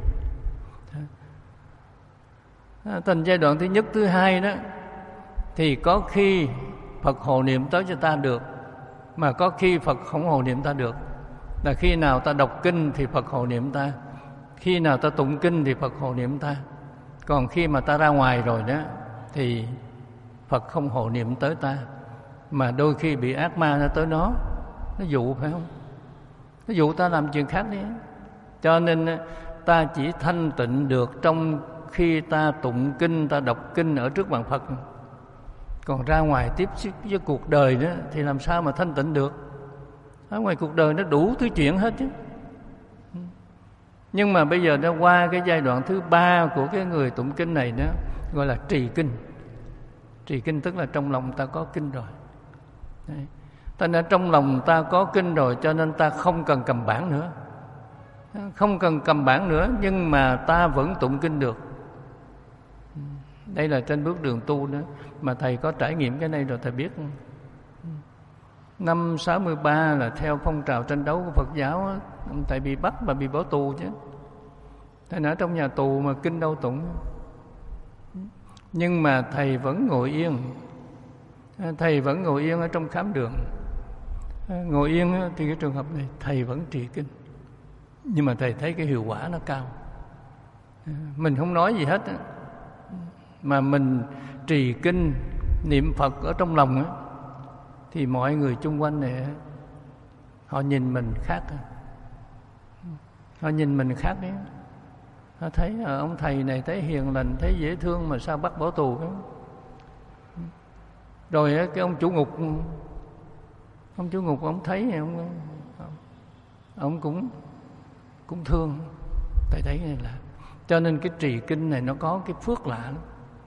Thành giai đoạn thứ nhất, thứ hai đó thì có khi Phật hộ niệm tới cho ta được, mà có khi Phật không hộ niệm ta được. Là khi nào ta đọc kinh thì Phật hộ niệm ta, khi nào ta tụng kinh thì Phật hộ niệm ta. Còn khi mà ta ra ngoài rồi đó thì Phật không hộ niệm tới ta, mà đôi khi bị ác ma nó tới nó nó dụ, phải không? Nó dụ ta làm chuyện khác đi. Cho nên ta chỉ thanh tịnh được trong khi ta tụng kinh, ta đọc kinh ở trước bàn Phật. Còn ra ngoài tiếp xúc với cuộc đời đó thì làm sao mà thanh tịnh được? Ở ngoài cuộc đời nó đủ thứ chuyện hết chứ. Nhưng mà bây giờ đã qua cái giai đoạn thứ ba của cái người tụng kinh này đó, gọi là trì kinh. Trì kinh tức là trong lòng ta có kinh rồi. Đấy. Ta đã trong lòng ta có kinh rồi, cho nên ta không cần cầm bản nữa. Không cần cầm bản nữa, nhưng mà ta vẫn tụng kinh được. Đây là trên bước đường tu đó. Mà thầy có trải nghiệm cái này rồi thầy biết. Năm sáu mươi ba là theo phong trào tranh đấu của Phật giáo, thầy bị bắt và bị bỏ tù chứ. Thầy ở trong nhà tù mà kinh đâu tụng. Nhưng mà thầy vẫn ngồi yên. Thầy vẫn ngồi yên ở trong khám đường. Ngồi yên thì cái trường hợp này thầy vẫn trì kinh. Nhưng mà thầy thấy cái hiệu quả nó cao. Mình không nói gì hết, mà mình trì kinh, niệm Phật ở trong lòng á, thì mọi người chung quanh này họ nhìn mình khác. Họ nhìn mình khác đấy. Họ thấy ông thầy này thấy hiền lành, thấy dễ thương, mà sao bắt bỏ tù đó. Rồi cái ông chủ ngục, ông chủ ngục ông thấy ông, ông cũng cũng thương. Thầy thấy này là, cho nên cái trì kinh này nó có cái phước lạ lắm.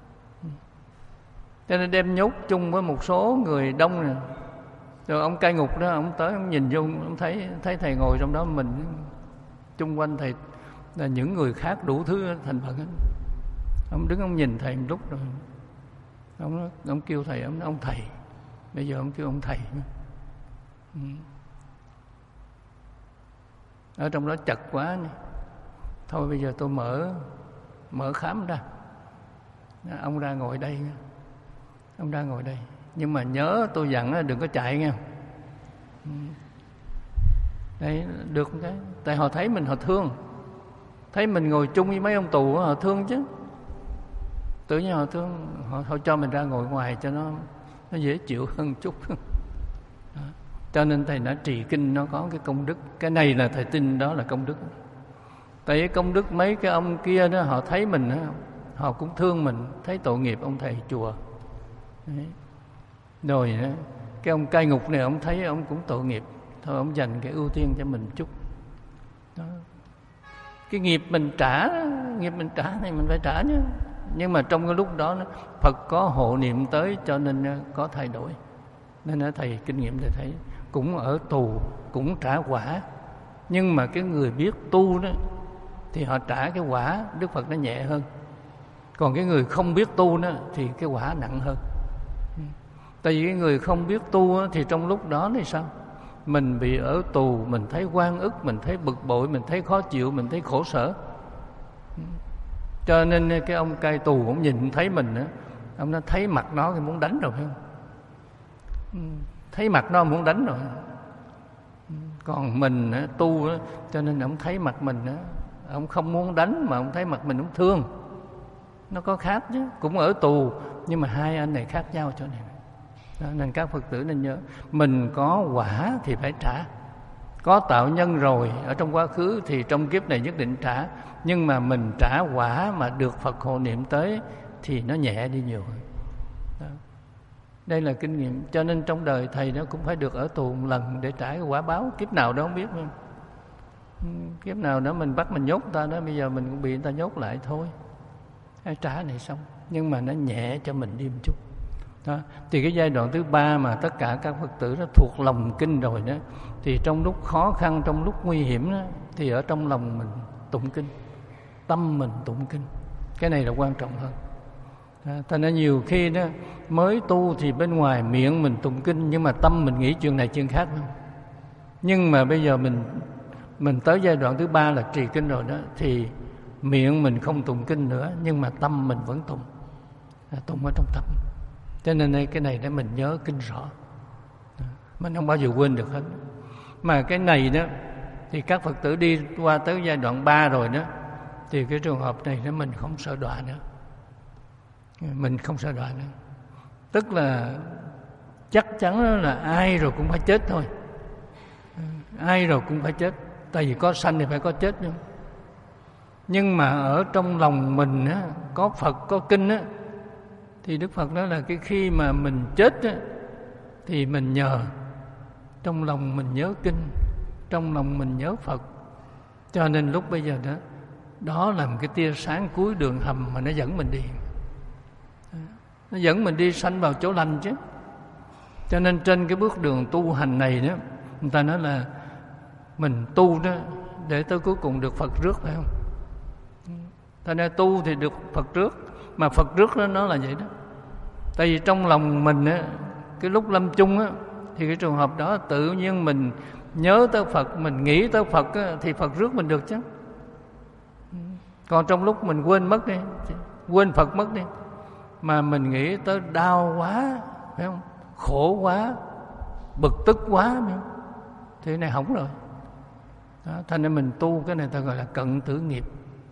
Cho nên đem nhốt chung với một số người đông nè. Rồi ông cai ngục đó, ông tới ông nhìn vô, ông thấy thấy thầy ngồi trong đó, mình chung quanh thầy là những người khác đủ thứ thành phần hết. Ông đứng ông nhìn thầy một lúc rồi ông ông kêu thầy, ông ông thầy. Bây giờ ông kêu ông thầy. Ừ. Ở trong đó chật quá này. Thôi bây giờ tôi mở mở khám ra. Ông ra ngồi đây. Ông ra ngồi đây. Nhưng mà nhớ tôi dặn đừng có chạy nghe. Đấy, được cái. Tại họ thấy mình họ thương. Thấy mình ngồi chung với mấy ông tù họ thương chứ. Tự nhiên họ thương, họ, họ cho mình ra ngồi ngoài cho nó nó dễ chịu hơn chút. Đó. Cho nên thầy đã trì kinh nó có cái công đức. Cái này là thầy tin đó là công đức. Tại vì công đức mấy cái ông kia đó, họ thấy mình đó, họ cũng thương mình, thấy tội nghiệp ông thầy chùa. Đấy. Rồi đó, cái ông cai ngục này ông thấy ông cũng tội nghiệp, thôi ông dành cái ưu tiên cho mình chút. Đó. Cái nghiệp mình trả, nghiệp mình trả này mình phải trả chứ. Nhưng mà trong cái lúc đó Phật có hộ niệm tới, cho nên có thay đổi. Nên ở thầy kinh nghiệm thầy thấy cũng ở tù, cũng trả quả, nhưng mà cái người biết tu đó thì họ trả cái quả Đức Phật nó nhẹ hơn. Còn cái người không biết tu đó thì cái quả nặng hơn. Tại vì cái người không biết tu đó, thì trong lúc đó thì sao? Mình bị ở tù, mình thấy oan ức, mình thấy bực bội, mình thấy khó chịu, mình thấy khổ sở. Cho nên cái ông cai tù cũng nhìn thấy mình đó, ông nó thấy mặt nó thì muốn đánh rồi, phải không? Thấy mặt nó muốn đánh rồi. Còn mình tu đó, cho nên ông thấy mặt mình đó, ông không muốn đánh mà ông thấy mặt mình ông thương. Nó có khác chứ, cũng ở tù nhưng mà hai anh này khác nhau chỗ này. Đó, nên các Phật tử nên nhớ, mình có quả thì phải trả. Có tạo nhân rồi ở trong quá khứ thì trong kiếp này nhất định trả. Nhưng mà mình trả quả mà được Phật hộ niệm tới thì nó nhẹ đi nhiều. Đó. Đây là kinh nghiệm. Cho nên trong đời thầy nó cũng phải được ở tù một lần để trả cái quả báo. Kiếp nào đó không biết không? Kiếp nào đó mình bắt mình nhốt ta đó, bây giờ mình cũng bị người ta nhốt lại thôi. Hay trả này xong, nhưng mà nó nhẹ cho mình đi một chút. Đó. Thì cái giai đoạn thứ ba mà tất cả các Phật tử nó thuộc lòng kinh rồi đó, thì trong lúc khó khăn, trong lúc nguy hiểm đó, thì ở trong lòng mình tụng kinh, tâm mình tụng kinh. Cái này là quan trọng hơn. Thành ra nhiều khi đó mới tu thì bên ngoài miệng mình tụng kinh, nhưng mà tâm mình nghĩ chuyện này chuyện khác không. Nhưng mà bây giờ mình mình tới giai đoạn thứ ba là trì kinh rồi đó, thì miệng mình không tụng kinh nữa, nhưng mà tâm mình vẫn tụng, tụng ở trong tâm. Cho nên đây, cái này để mình nhớ kinh rõ, mình không bao giờ quên được hết. Mà cái này đó thì các Phật tử đi qua tới giai đoạn ba rồi đó, thì cái trường hợp này đó mình không sợ đọa nữa. Mình không sợ đọa nữa. Tức là chắc chắn là ai rồi cũng phải chết thôi. Ai rồi cũng phải chết. Tại vì có sanh thì phải có chết nữa. Nhưng mà ở trong lòng mình á, có Phật, có kinh á, thì Đức Phật nói là cái khi mà mình chết á, thì mình nhờ, trong lòng mình nhớ kinh, trong lòng mình nhớ Phật. Cho nên lúc bây giờ đó, đó là một cái tia sáng cuối đường hầm mà nó dẫn mình đi. Nó dẫn mình đi sanh vào chỗ lành chứ. Cho nên trên cái bước đường tu hành này đó, người ta nói là mình tu đó để tới cuối cùng được Phật rước, phải không? Thành ra tu thì được Phật rước, mà Phật rước đó nó là vậy đó. Tại vì trong lòng mình á, cái lúc lâm chung á, thì cái trường hợp đó tự nhiên mình nhớ tới Phật, mình nghĩ tới Phật á, thì Phật rước mình được chứ. Còn trong lúc mình quên mất đi, quên Phật mất đi, mà mình nghĩ tới đau quá, phải không? Khổ quá, bực tức quá, phải không? Thì cái này hỏng rồi. Đó, thành nên mình tu cái này ta gọi là cận tử nghiệp.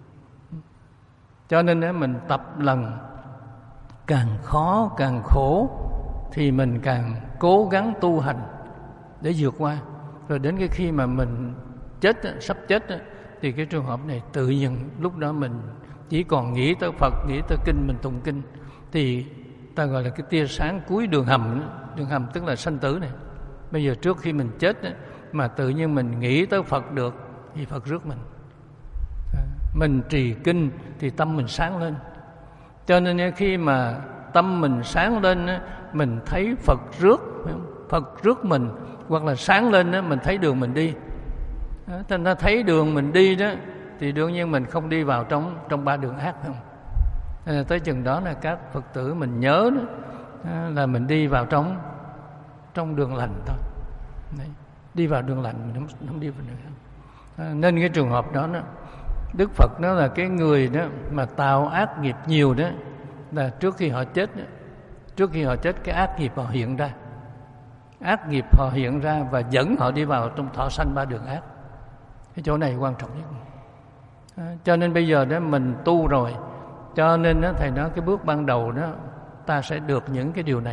Cho nên mình tập lần càng khó, càng khổ thì mình càng cố gắng tu hành để vượt qua. Rồi đến cái khi mà mình chết, sắp chết, thì cái trường hợp này tự nhiên lúc đó mình chỉ còn nghĩ tới Phật, nghĩ tới kinh, mình tụng kinh, thì ta gọi là cái tia sáng cuối đường hầm. Đường hầm tức là sanh tử này. Bây giờ trước khi mình chết mà tự nhiên mình nghĩ tới Phật được thì Phật rước mình. Mình trì kinh thì tâm mình sáng lên. Cho nên khi mà tâm mình sáng lên, mình thấy Phật rước, Phật rước mình, hoặc là sáng lên mình thấy đường mình đi. Thành ra thấy đường mình đi đó thì đương nhiên mình không đi vào trong trong ba đường ác, không? Nên tới chừng đó là các Phật tử mình nhớ đó, là mình đi vào trong trong đường lành thôi. Đấy, đi vào đường lành, mình không, không đi vào đường ác. Nên cái trường hợp đó, đó Đức Phật nói là cái người đó mà tạo ác nghiệp nhiều đó, là trước khi họ chết đó, trước khi họ chết cái ác nghiệp họ hiện ra, ác nghiệp họ hiện ra và dẫn họ đi vào trong thọ sanh ba đường ác. Cái chỗ này quan trọng nhất. À, cho nên bây giờ đó mình tu rồi, cho nên đó, thầy nói cái bước ban đầu đó ta sẽ được những cái điều này.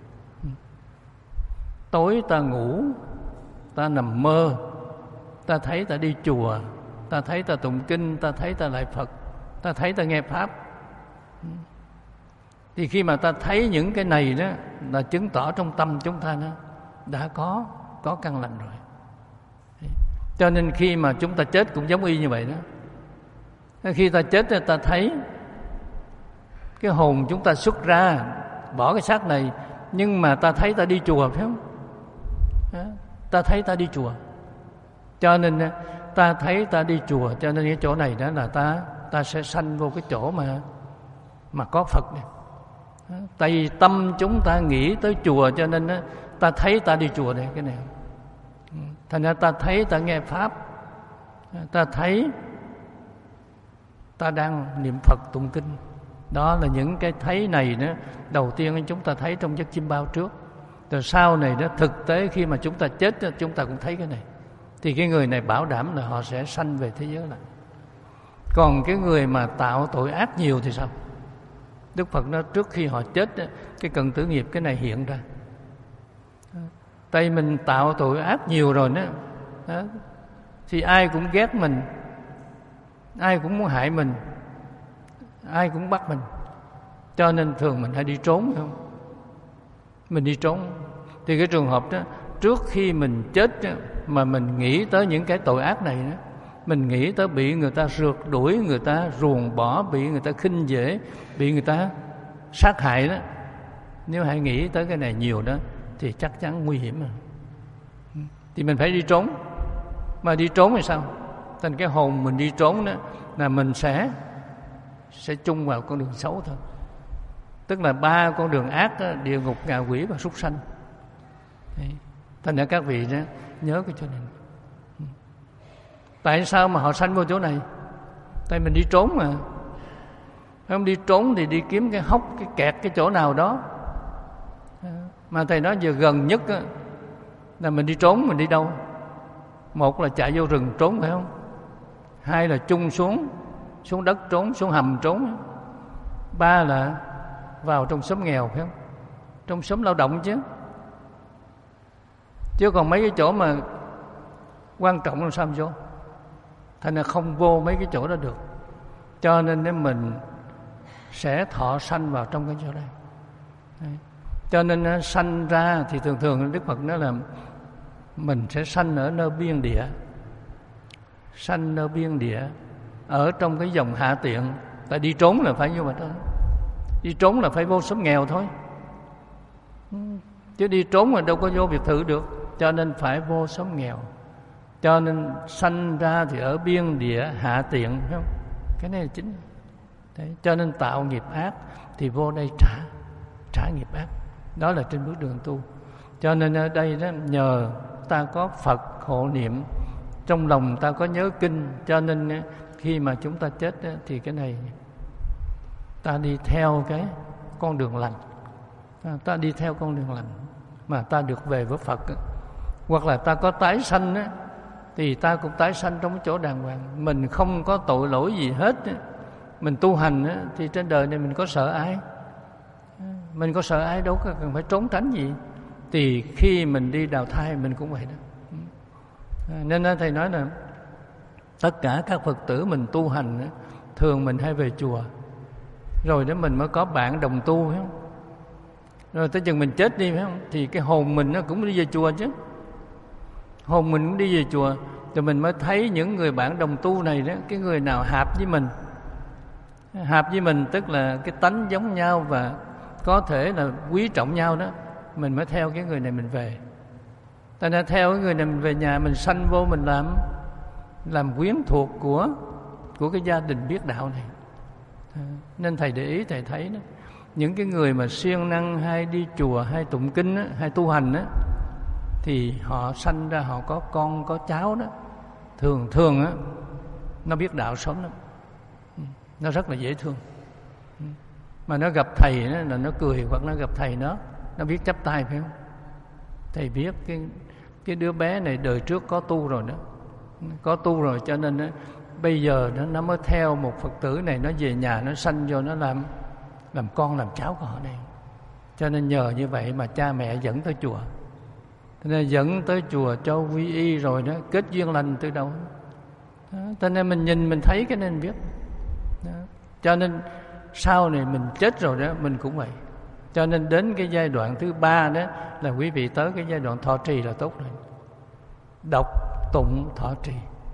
Tối ta ngủ, ta nằm mơ, ta thấy ta đi chùa, ta thấy ta tụng kinh, ta thấy ta lại Phật, ta thấy ta nghe Pháp. Thì khi mà ta thấy những cái này đó là chứng tỏ trong tâm chúng ta đó đã có có căn lành rồi. Cho nên khi mà chúng ta chết cũng giống y như vậy đó. Khi ta chết ta thấy cái hồn chúng ta xuất ra, bỏ cái xác này nhưng mà ta thấy ta đi chùa, phải không? Đó, ta thấy ta đi chùa, cho nên ta thấy ta đi chùa, cho nên cái chỗ này đó là ta ta sẽ sanh vô cái chỗ mà mà có Phật này. Đó, tại vì tâm chúng ta nghĩ tới chùa, cho nên đó, ta thấy ta đi chùa này, cái này. Thành ra ta thấy ta nghe pháp, ta thấy ta đang niệm Phật tụng kinh. Đó là những cái thấy này đó, đầu tiên chúng ta thấy trong giấc chiêm bao trước. Rồi sau này đó, thực tế khi mà chúng ta chết chúng ta cũng thấy cái này. Thì cái người này bảo đảm là họ sẽ sanh về thế giới này. Còn cái người mà tạo tội ác nhiều thì sao? Đức Phật nói trước khi họ chết, cái cần tử nghiệp cái này hiện ra. Tại mình tạo tội ác nhiều rồi đó, đó thì ai cũng ghét mình, ai cũng muốn hại mình, ai cũng bắt mình. Cho nên thường mình hay đi trốn, phải không? Mình đi trốn. Thì cái trường hợp đó, trước khi mình chết đó, mà mình nghĩ tới những cái tội ác này đó, mình nghĩ tới bị người ta rượt đuổi, người ta ruồng bỏ, bị người ta khinh dễ, bị người ta sát hại đó. Nếu hãy nghĩ tới cái này nhiều đó thì chắc chắn nguy hiểm rồi. Thì mình phải đi trốn. Mà đi trốn thì sao? Thành cái hồn mình đi trốn đó là mình sẽ sẽ chung vào con đường xấu thôi. Tức là ba con đường ác đó, địa ngục, ngạ quỷ và súc sanh. Đấy. Thành ra các vị đó, nhớ cái chỗ này. Tại sao mà họ sanh vô chỗ này? Tại mình đi trốn mà. Không đi trốn thì đi kiếm cái hốc, cái kẹt cái chỗ nào đó. Mà thầy nói giờ gần nhất á, là mình đi trốn. Mình đi đâu? Một là chạy vô rừng trốn, phải không? Hai là chung xuống xuống đất trốn, xuống hầm trốn. Ba là vào trong xóm nghèo, phải không? Trong xóm lao động chứ. Chứ còn mấy cái chỗ mà quan trọng làm sao mà vô? Thành ra không vô mấy cái chỗ đó được. Cho nên nếu mình sẽ thọ sanh vào trong cái chỗ đây. Đấy. Cho nên sanh ra thì thường thường Đức Phật nói là mình sẽ sanh ở nơi biên địa. Sanh nơi biên địa, ở trong cái dòng hạ tiện. Tại đi trốn là phải như vậy thôi. Đi trốn là phải vô xóm nghèo thôi. Chứ đi trốn mà đâu có vô biệt thự được. Cho nên phải vô xóm nghèo. Cho nên sanh ra thì ở biên địa hạ tiện, phải không? Cái này là chính. Đấy. Cho nên tạo nghiệp ác thì vô đây trả trả nghiệp ác. Đó là trên bước đường tu. Cho nên ở đây đó, nhờ ta có Phật hộ niệm, trong lòng ta có nhớ kinh, cho nên khi mà chúng ta chết đó, thì cái này ta đi theo cái con đường lành. Ta đi theo con đường lành mà ta được về với Phật. Hoặc là ta có tái sanh đó, thì ta cũng tái sanh trong cái chỗ đàng hoàng. Mình không có tội lỗi gì hết. Mình tu hành đó, thì trên đời này mình có sợ ai? Mình có sợ ai đâu, cần phải trốn tránh gì. Thì khi mình đi đào thai mình cũng vậy đó. Nên thầy nói là tất cả các Phật tử mình tu hành đó, thường mình hay về chùa, rồi đó mình mới có bạn đồng tu, phải không? Rồi tới chừng mình chết đi, phải không? Thì cái hồn mình nó cũng đi về chùa chứ. Hồn mình cũng đi về chùa, rồi mình mới thấy những người bạn đồng tu này đó, cái người nào hợp với mình. Hợp với mình tức là cái tánh giống nhau và có thể là quý trọng nhau đó, mình mới theo cái người này mình về. Ta đã theo cái người này mình về nhà, mình sanh vô mình làm làm quyến thuộc của của cái gia đình biết đạo này. Nên thầy để ý, thầy thấy đó, những cái người mà siêng năng hay đi chùa, hay tụng kinh đó, hay tu hành đó, thì họ sanh ra họ có con có cháu đó, thường thường á nó biết đạo sống lắm, nó rất là dễ thương. Mà nó gặp thầy đó, là nó cười, hoặc nó gặp thầy nó nó biết chắp tay, phải không? Thầy biết cái cái đứa bé này đời trước có tu rồi đó, có tu rồi, cho nên đó, bây giờ nó nó mới theo một Phật tử này, nó về nhà nó sanh vô, nó làm làm con làm cháu của họ đây. Cho nên nhờ như vậy mà cha mẹ dẫn tới chùa, nên dẫn tới chùa cho quy y rồi đó, kết duyên lành từ đâu đó. Cho nên mình nhìn mình thấy cái nên biết đó. Cho nên sau này mình chết rồi đó, mình cũng vậy. Cho nên đến cái giai đoạn thứ ba đó là quý vị tới cái giai đoạn thọ trì là tốt rồi. Đọc tụng thọ trì.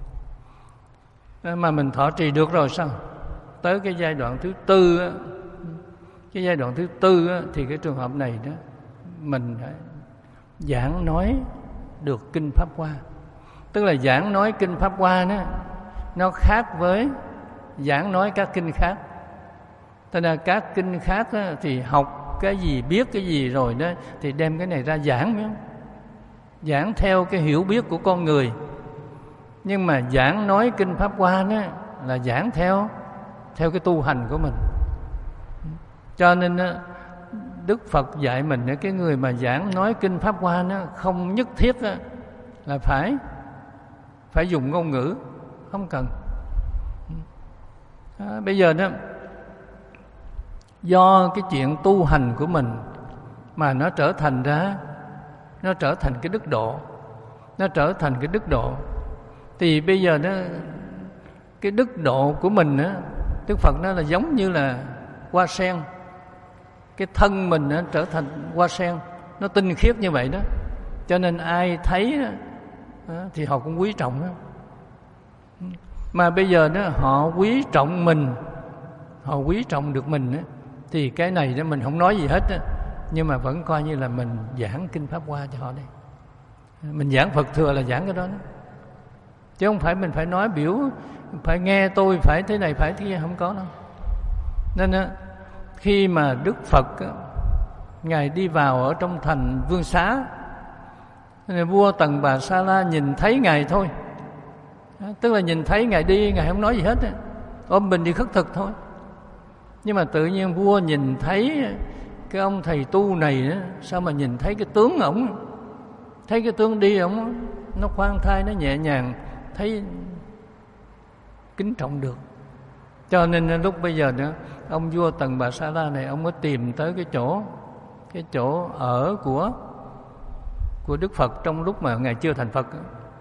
Mà mình thọ trì được rồi sao? Tới cái giai đoạn thứ tư á, cái giai đoạn thứ tư á, thì cái trường hợp này đó mình giảng nói được kinh Pháp Hoa. Tức là giảng nói kinh Pháp Hoa đó, nó khác với giảng nói các kinh khác. Thế nên các kinh khác đó, thì học cái gì, biết cái gì rồi đó, thì đem cái này ra giảng nữa. Giảng theo cái hiểu biết của con người. Nhưng mà giảng nói kinh Pháp Hoa đó là giảng theo theo cái tu hành của mình. Cho nên đó, Đức Phật dạy mình, cái người mà giảng nói kinh Pháp Hoa nó không nhất thiết đó, là phải phải dùng ngôn ngữ, không cần. À, bây giờ đó, do cái chuyện tu hành của mình mà nó trở thành ra, nó trở thành cái đức độ, nó trở thành cái đức độ. Thì bây giờ đó, cái đức độ của mình đó, Đức Phật nó là giống như là hoa sen. Cái thân mình nó trở thành hoa sen, nó tinh khiết như vậy đó. Cho nên ai thấy đó, thì họ cũng quý trọng đó. Mà bây giờ đó, họ quý trọng mình, họ quý trọng được mình đó, thì cái này đó mình không nói gì hết đó, nhưng mà vẫn coi như là mình giảng kinh Pháp Hoa cho họ đây. Mình giảng Phật thừa là giảng cái đó, đó. Chứ không phải mình phải nói biểu, phải nghe tôi, phải thế này, phải thế kia, không có đâu. Nên đó, khi mà Đức Phật Ngài đi vào ở trong thành Vương Xá, vua Tần Bà Sa La nhìn thấy Ngài thôi. Tức là nhìn thấy Ngài đi, Ngài không nói gì hết, ôm bình đi khất thực thôi. Nhưng mà tự nhiên vua nhìn thấy cái ông thầy tu này đó, sao mà nhìn thấy cái tướng ổng, thấy cái tướng đi ổng nó khoan thai, nó nhẹ nhàng, thấy kính trọng được. Cho nên lúc bây giờ nữa, ông vua Tần Bà Sa La này, ông mới tìm tới cái chỗ cái chỗ ở của của Đức Phật trong lúc mà Ngài chưa thành Phật.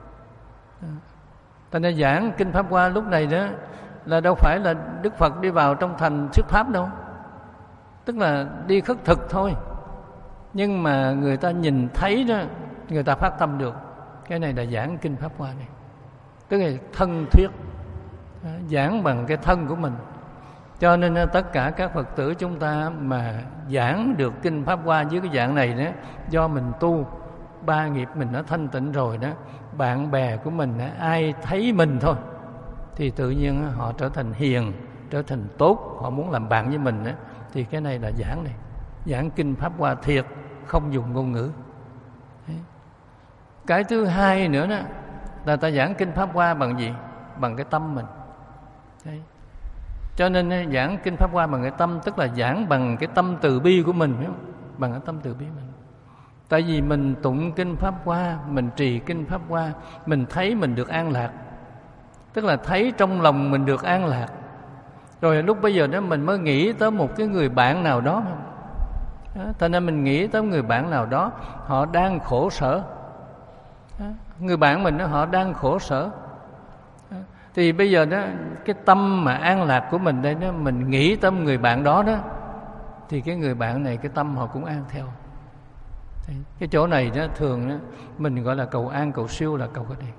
Ta nên giảng kinh Pháp Hoa lúc này đó là đâu phải là Đức Phật đi vào trong thành thuyết pháp đâu, tức là đi khất thực thôi. Nhưng mà người ta nhìn thấy đó, người ta phát tâm được. Cái này là giảng kinh Pháp Hoa này, tức là thân thuyết, giảng bằng cái thân của mình. Cho nên tất cả các Phật tử chúng ta mà giảng được kinh Pháp Hoa với cái dạng này đó, do mình tu ba nghiệp mình đã thanh tịnh rồi đó, bạn bè của mình ai thấy mình thôi thì tự nhiên họ trở thành hiền, trở thành tốt, họ muốn làm bạn với mình đó. Thì cái này là giảng này, giảng kinh Pháp Hoa thiệt, không dùng ngôn ngữ. Đấy. Cái thứ hai nữa đó là ta giảng kinh Pháp Hoa bằng gì? Bằng cái tâm mình. Đấy. Cho nên giảng kinh Pháp Hoa bằng cái tâm, tức là giảng bằng cái tâm từ bi của mình, bằng cái tâm từ bi mình. Tại vì mình tụng kinh Pháp Hoa, mình trì kinh Pháp Hoa, mình thấy mình được an lạc, tức là thấy trong lòng mình được an lạc. Rồi lúc bây giờ đó mình mới nghĩ tới một cái người bạn nào đó. Đó, cho nên mình nghĩ tới người bạn nào đó, họ đang khổ sở. Đó, người bạn mình đó, họ đang khổ sở. Đó, thì bây giờ đó, cái tâm mà an lạc của mình đây đó, mình nghĩ tới người bạn đó đó, thì cái người bạn này cái tâm họ cũng an theo. Cái chỗ này đó, thường đó, mình gọi là cầu an cầu siêu là cầu cái này.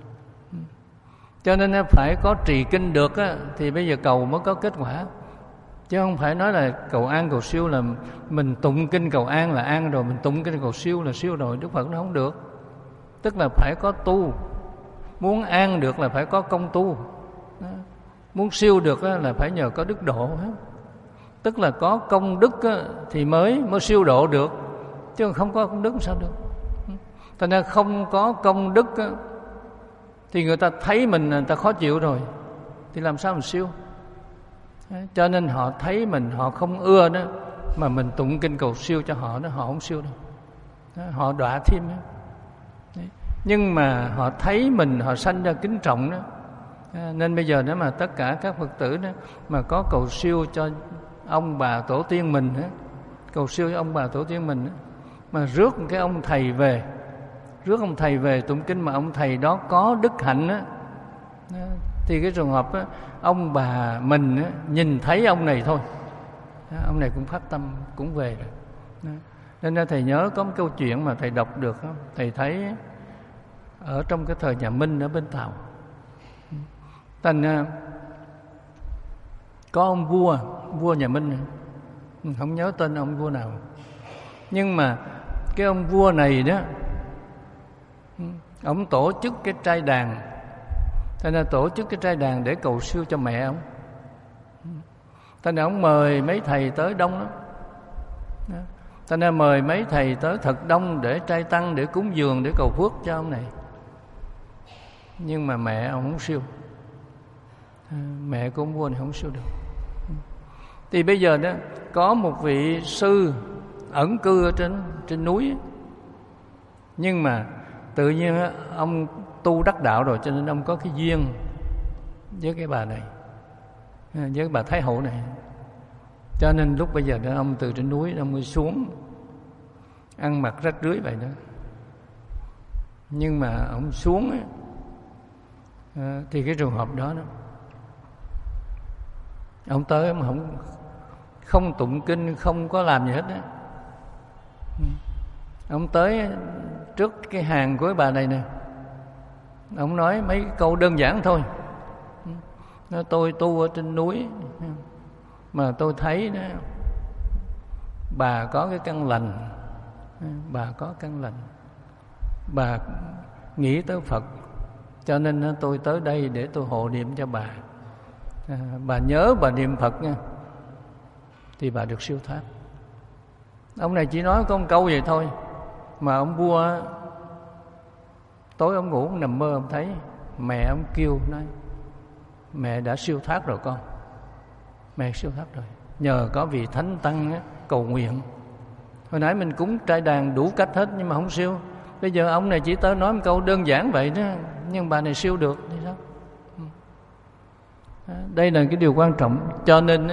Cho nên phải có trì kinh được á, thì bây giờ cầu mới có kết quả. Chứ không phải nói là cầu an cầu siêu là mình tụng kinh cầu an là an rồi, mình tụng kinh cầu siêu là siêu rồi. Đức Phật nó không được. Tức là phải có tu. Muốn an được là phải có công tu. Muốn siêu được á, là phải nhờ có đức độ. Tức là có công đức á, thì mới mới siêu độ được. Chứ không có công đức sao được. Thành ra không có công đức á, thì người ta thấy mình, người ta khó chịu rồi, thì làm sao mình siêu? Cho nên họ thấy mình, họ không ưa đó, mà mình tụng kinh cầu siêu cho họ đó, họ không siêu đâu. Đó, họ đọa thêm đó. Đấy. Nhưng mà họ thấy mình, họ sanh ra kính trọng đó. À, nên bây giờ nếu mà tất cả các Phật tử đó mà có cầu siêu cho ông bà tổ tiên mình đó, cầu siêu cho ông bà tổ tiên mình đó, mà rước cái ông thầy về, rước ông thầy về tụng kinh mà ông thầy đó có đức hạnh đó, thì cái trường hợp đó, ông bà mình đó, nhìn thấy ông này thôi, đó, ông này cũng phát tâm, cũng về rồi. Đó. Nên thầy nhớ có một câu chuyện mà thầy đọc được đó, thầy thấy ở trong cái thời nhà Minh ở bên Tàu. Thành có ông vua, vua nhà Minh, không nhớ tên ông vua nào, nhưng mà cái ông vua này đó, ông tổ chức cái trai đàn, thế nên tổ chức cái trai đàn để cầu siêu cho mẹ ông. Thế nên ông mời mấy thầy tới đông lắm. Thế nên mời mấy thầy tới thật đông để trai tăng, để cúng dường, để cầu phước cho ông này. Nhưng mà mẹ ông không siêu, mẹ của ông vua này không siêu được. Thì bây giờ đó có một vị sư ẩn cư ở trên trên núi, nhưng mà tự nhiên ông tu đắc đạo rồi, cho nên ông có cái duyên với cái bà này, với bà Thái Hậu này. Cho nên lúc bây giờ đó ông từ trên núi ông mới xuống, ăn mặc rách rưới vậy đó. Nhưng mà ông xuống ấy, thì cái trường hợp đó, đó ông tới ông không không tụng kinh, không có làm gì hết đó. Ông tới trước cái hàng của cái bà này nè, ông nói mấy câu đơn giản thôi. Nói tôi tu ở trên núi mà tôi thấy đó, bà có cái căn lành, bà có căn lành, bà nghĩ tới Phật, cho nên tôi tới đây để tôi hộ niệm cho bà. À, bà nhớ bà niệm Phật nha, thì bà được siêu thoát. Ông này chỉ nói có một câu vậy thôi, mà ông vua tối ông ngủ ông nằm mơ ông thấy mẹ ông kêu, nói mẹ đã siêu thoát rồi con, mẹ siêu thoát rồi, nhờ có vị thánh tăng á, cầu nguyện. Hồi nãy mình cúng trai đàn đủ cách hết nhưng mà không siêu. Bây giờ ông này chỉ tới nói một câu đơn giản vậy đó, nhưng bà này siêu được thì sao? Đây là cái điều quan trọng. Cho nên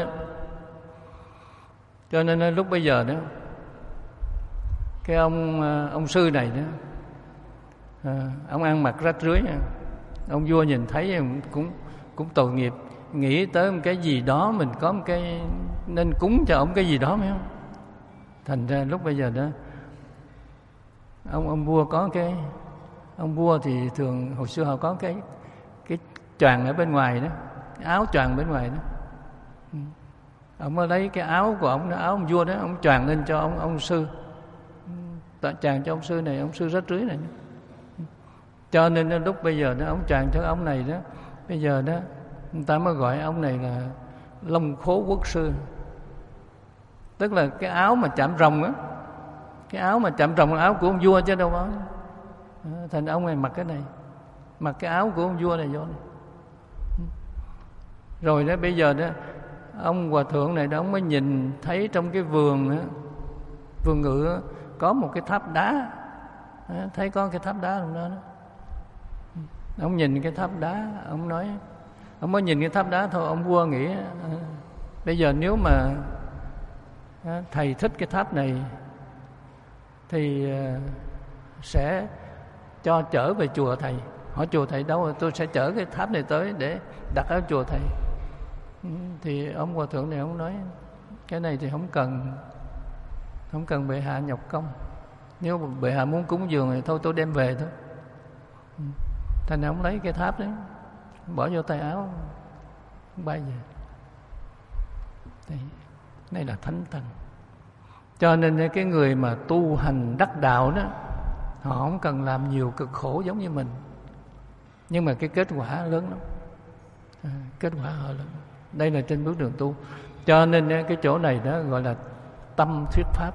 cho nên lúc bây giờ đó, cái ông ông sư này đó, ông ăn mặc rách rưới, ông vua nhìn thấy cũng cũng tội nghiệp, nghĩ tới một cái gì đó, mình có một cái nên cúng cho ông cái gì đó, phải không? Thành ra lúc bây giờ đó, ông ông vua có cái ông vua thì thường hồi xưa họ có cái cái choàng ở bên ngoài đó, cái áo choàng bên ngoài đó. Ông mới lấy cái áo của ông, áo ông vua đó, ông choàng lên cho ông ông sư, choàng cho ông sư này, ông sư rách rưới này. Cho nên lúc bây giờ đó ông choàng cho ông này đó, bây giờ đó người ta mới gọi ông này là Long Khố Quốc sư. Tức là cái áo mà chạm rồng á, cái áo mà chạm rồng là áo của ông vua chứ đâu có. Thành ông này mặc cái này, mặc cái áo của ông vua này vô này. Rồi đó bây giờ đó ông hòa thượng này đó, ông mới nhìn thấy trong cái vườn á, vườn ngự á, có một cái tháp đá, thấy có cái tháp đá trong đó đó. Ông nhìn cái tháp đá, ông nói, ông mới nhìn cái tháp đá thôi, ông vua nghĩ à, bây giờ nếu mà à, thầy thích cái tháp này thì à, sẽ cho trở về chùa thầy. Hỏi chùa thầy đâu rồi, tôi sẽ chở cái tháp này tới để đặt ở chùa thầy. Thì ông hòa thượng này ông nói cái này thì không cần, không cần bệ hạ nhọc công. Nếu bệ hạ muốn cúng dường thì thôi tôi đem về thôi. Thành ông lấy cái tháp đấy, bỏ vô tay áo, bay về. Đây, đây là thánh tăng. Cho nên cái người mà tu hành đắc đạo đó, họ không cần làm nhiều cực khổ giống như mình, nhưng mà cái kết quả lớn lắm, à, kết quả họ lớn. Đây là trên bước đường tu. Cho nên cái chỗ này đó gọi là tâm thuyết pháp.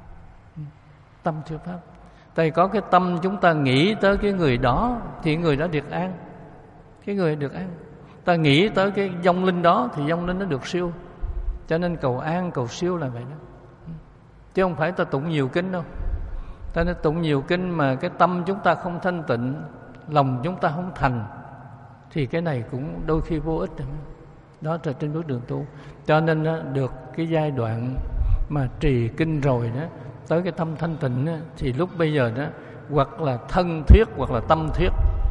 Tâm thuyết pháp. Tại có cái tâm chúng ta nghĩ tới cái người đó thì người đó được an, cái người được an. Ta nghĩ tới cái vong linh đó thì vong linh nó được siêu. Cho nên cầu an, cầu siêu là vậy đó, chứ không phải ta tụng nhiều kinh đâu. Ta nên tụng nhiều kinh mà cái tâm chúng ta không thanh tịnh, lòng chúng ta không thành, thì cái này cũng đôi khi vô ích. Đó là trên bước đường tu. Cho nên đó, được cái giai đoạn mà trì kinh rồi đó, tới cái tâm thanh tịnh đó, thì lúc bây giờ đó hoặc là thân thuyết hoặc là tâm thuyết.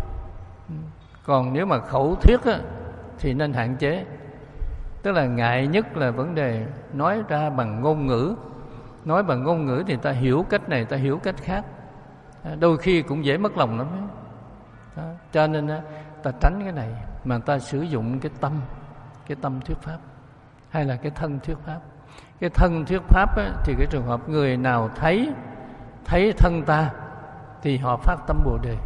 Còn nếu mà khẩu thuyết á, thì nên hạn chế. Tức là ngại nhất là vấn đề nói ra bằng ngôn ngữ. Nói bằng ngôn ngữ thì ta hiểu cách này, ta hiểu cách khác, đôi khi cũng dễ mất lòng lắm đó. Cho nên đó, ta tránh cái này mà ta sử dụng cái tâm, cái tâm thuyết pháp hay là cái thân thuyết pháp. Cái thân thuyết pháp á, thì cái trường hợp người nào thấy thấy thân ta thì họ phát tâm Bồ Đề.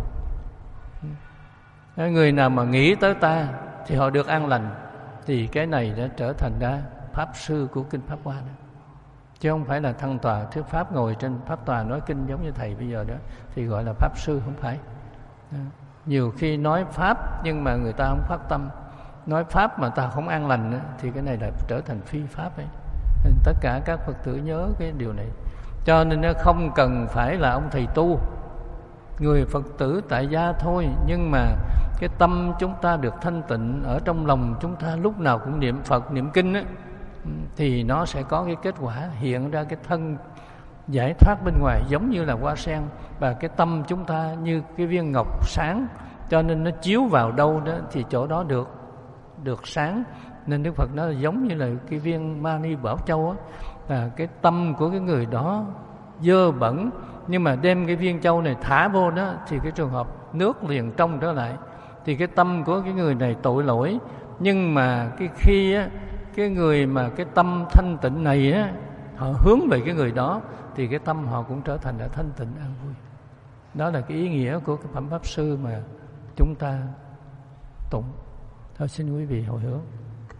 Người nào mà nghĩ tới ta thì họ được an lành. Thì cái này đã trở thành ra Pháp sư của Kinh Pháp Hoa đó. Chứ không phải là thân tòa thuyết Pháp, ngồi trên Pháp tòa nói kinh giống như thầy bây giờ đó thì gọi là Pháp sư, không phải. Nhiều khi nói Pháp nhưng mà người ta không phát tâm, nói Pháp mà ta không an lành đó, thì cái này là trở thành phi Pháp ấy. Nên tất cả các Phật tử nhớ cái điều này. Cho nên nó không cần phải là ông thầy tu, người Phật tử tại gia thôi, nhưng mà cái tâm chúng ta được thanh tịnh, ở trong lòng chúng ta lúc nào cũng niệm Phật, niệm kinh á, thì nó sẽ có cái kết quả hiện ra cái thân giải thoát bên ngoài, giống như là hoa sen. Và cái tâm chúng ta như cái viên ngọc sáng, cho nên nó chiếu vào đâu đó thì chỗ đó được được sáng. Nên Đức Phật nói là giống như là cái viên Mani Bảo Châu á, là cái tâm của cái người đó dơ bẩn, nhưng mà đem cái viên châu này thả vô đó thì cái trường hợp nước liền trong trở lại. Thì cái tâm của cái người này tội lỗi, nhưng mà cái khi á, cái người mà cái tâm thanh tịnh này á, họ hướng về cái người đó thì cái tâm họ cũng trở thành là thanh tịnh an vui. Đó là cái ý nghĩa của cái phẩm Pháp Sư mà chúng ta tụng. Thôi xin quý vị hồi hướng.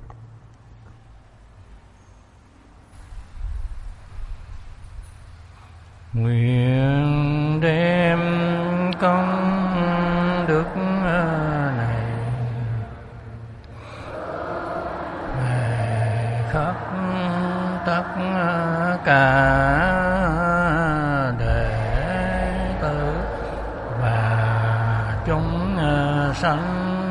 Nguyện đem công đức này về khắp tất cả đệ tử và chúng sanh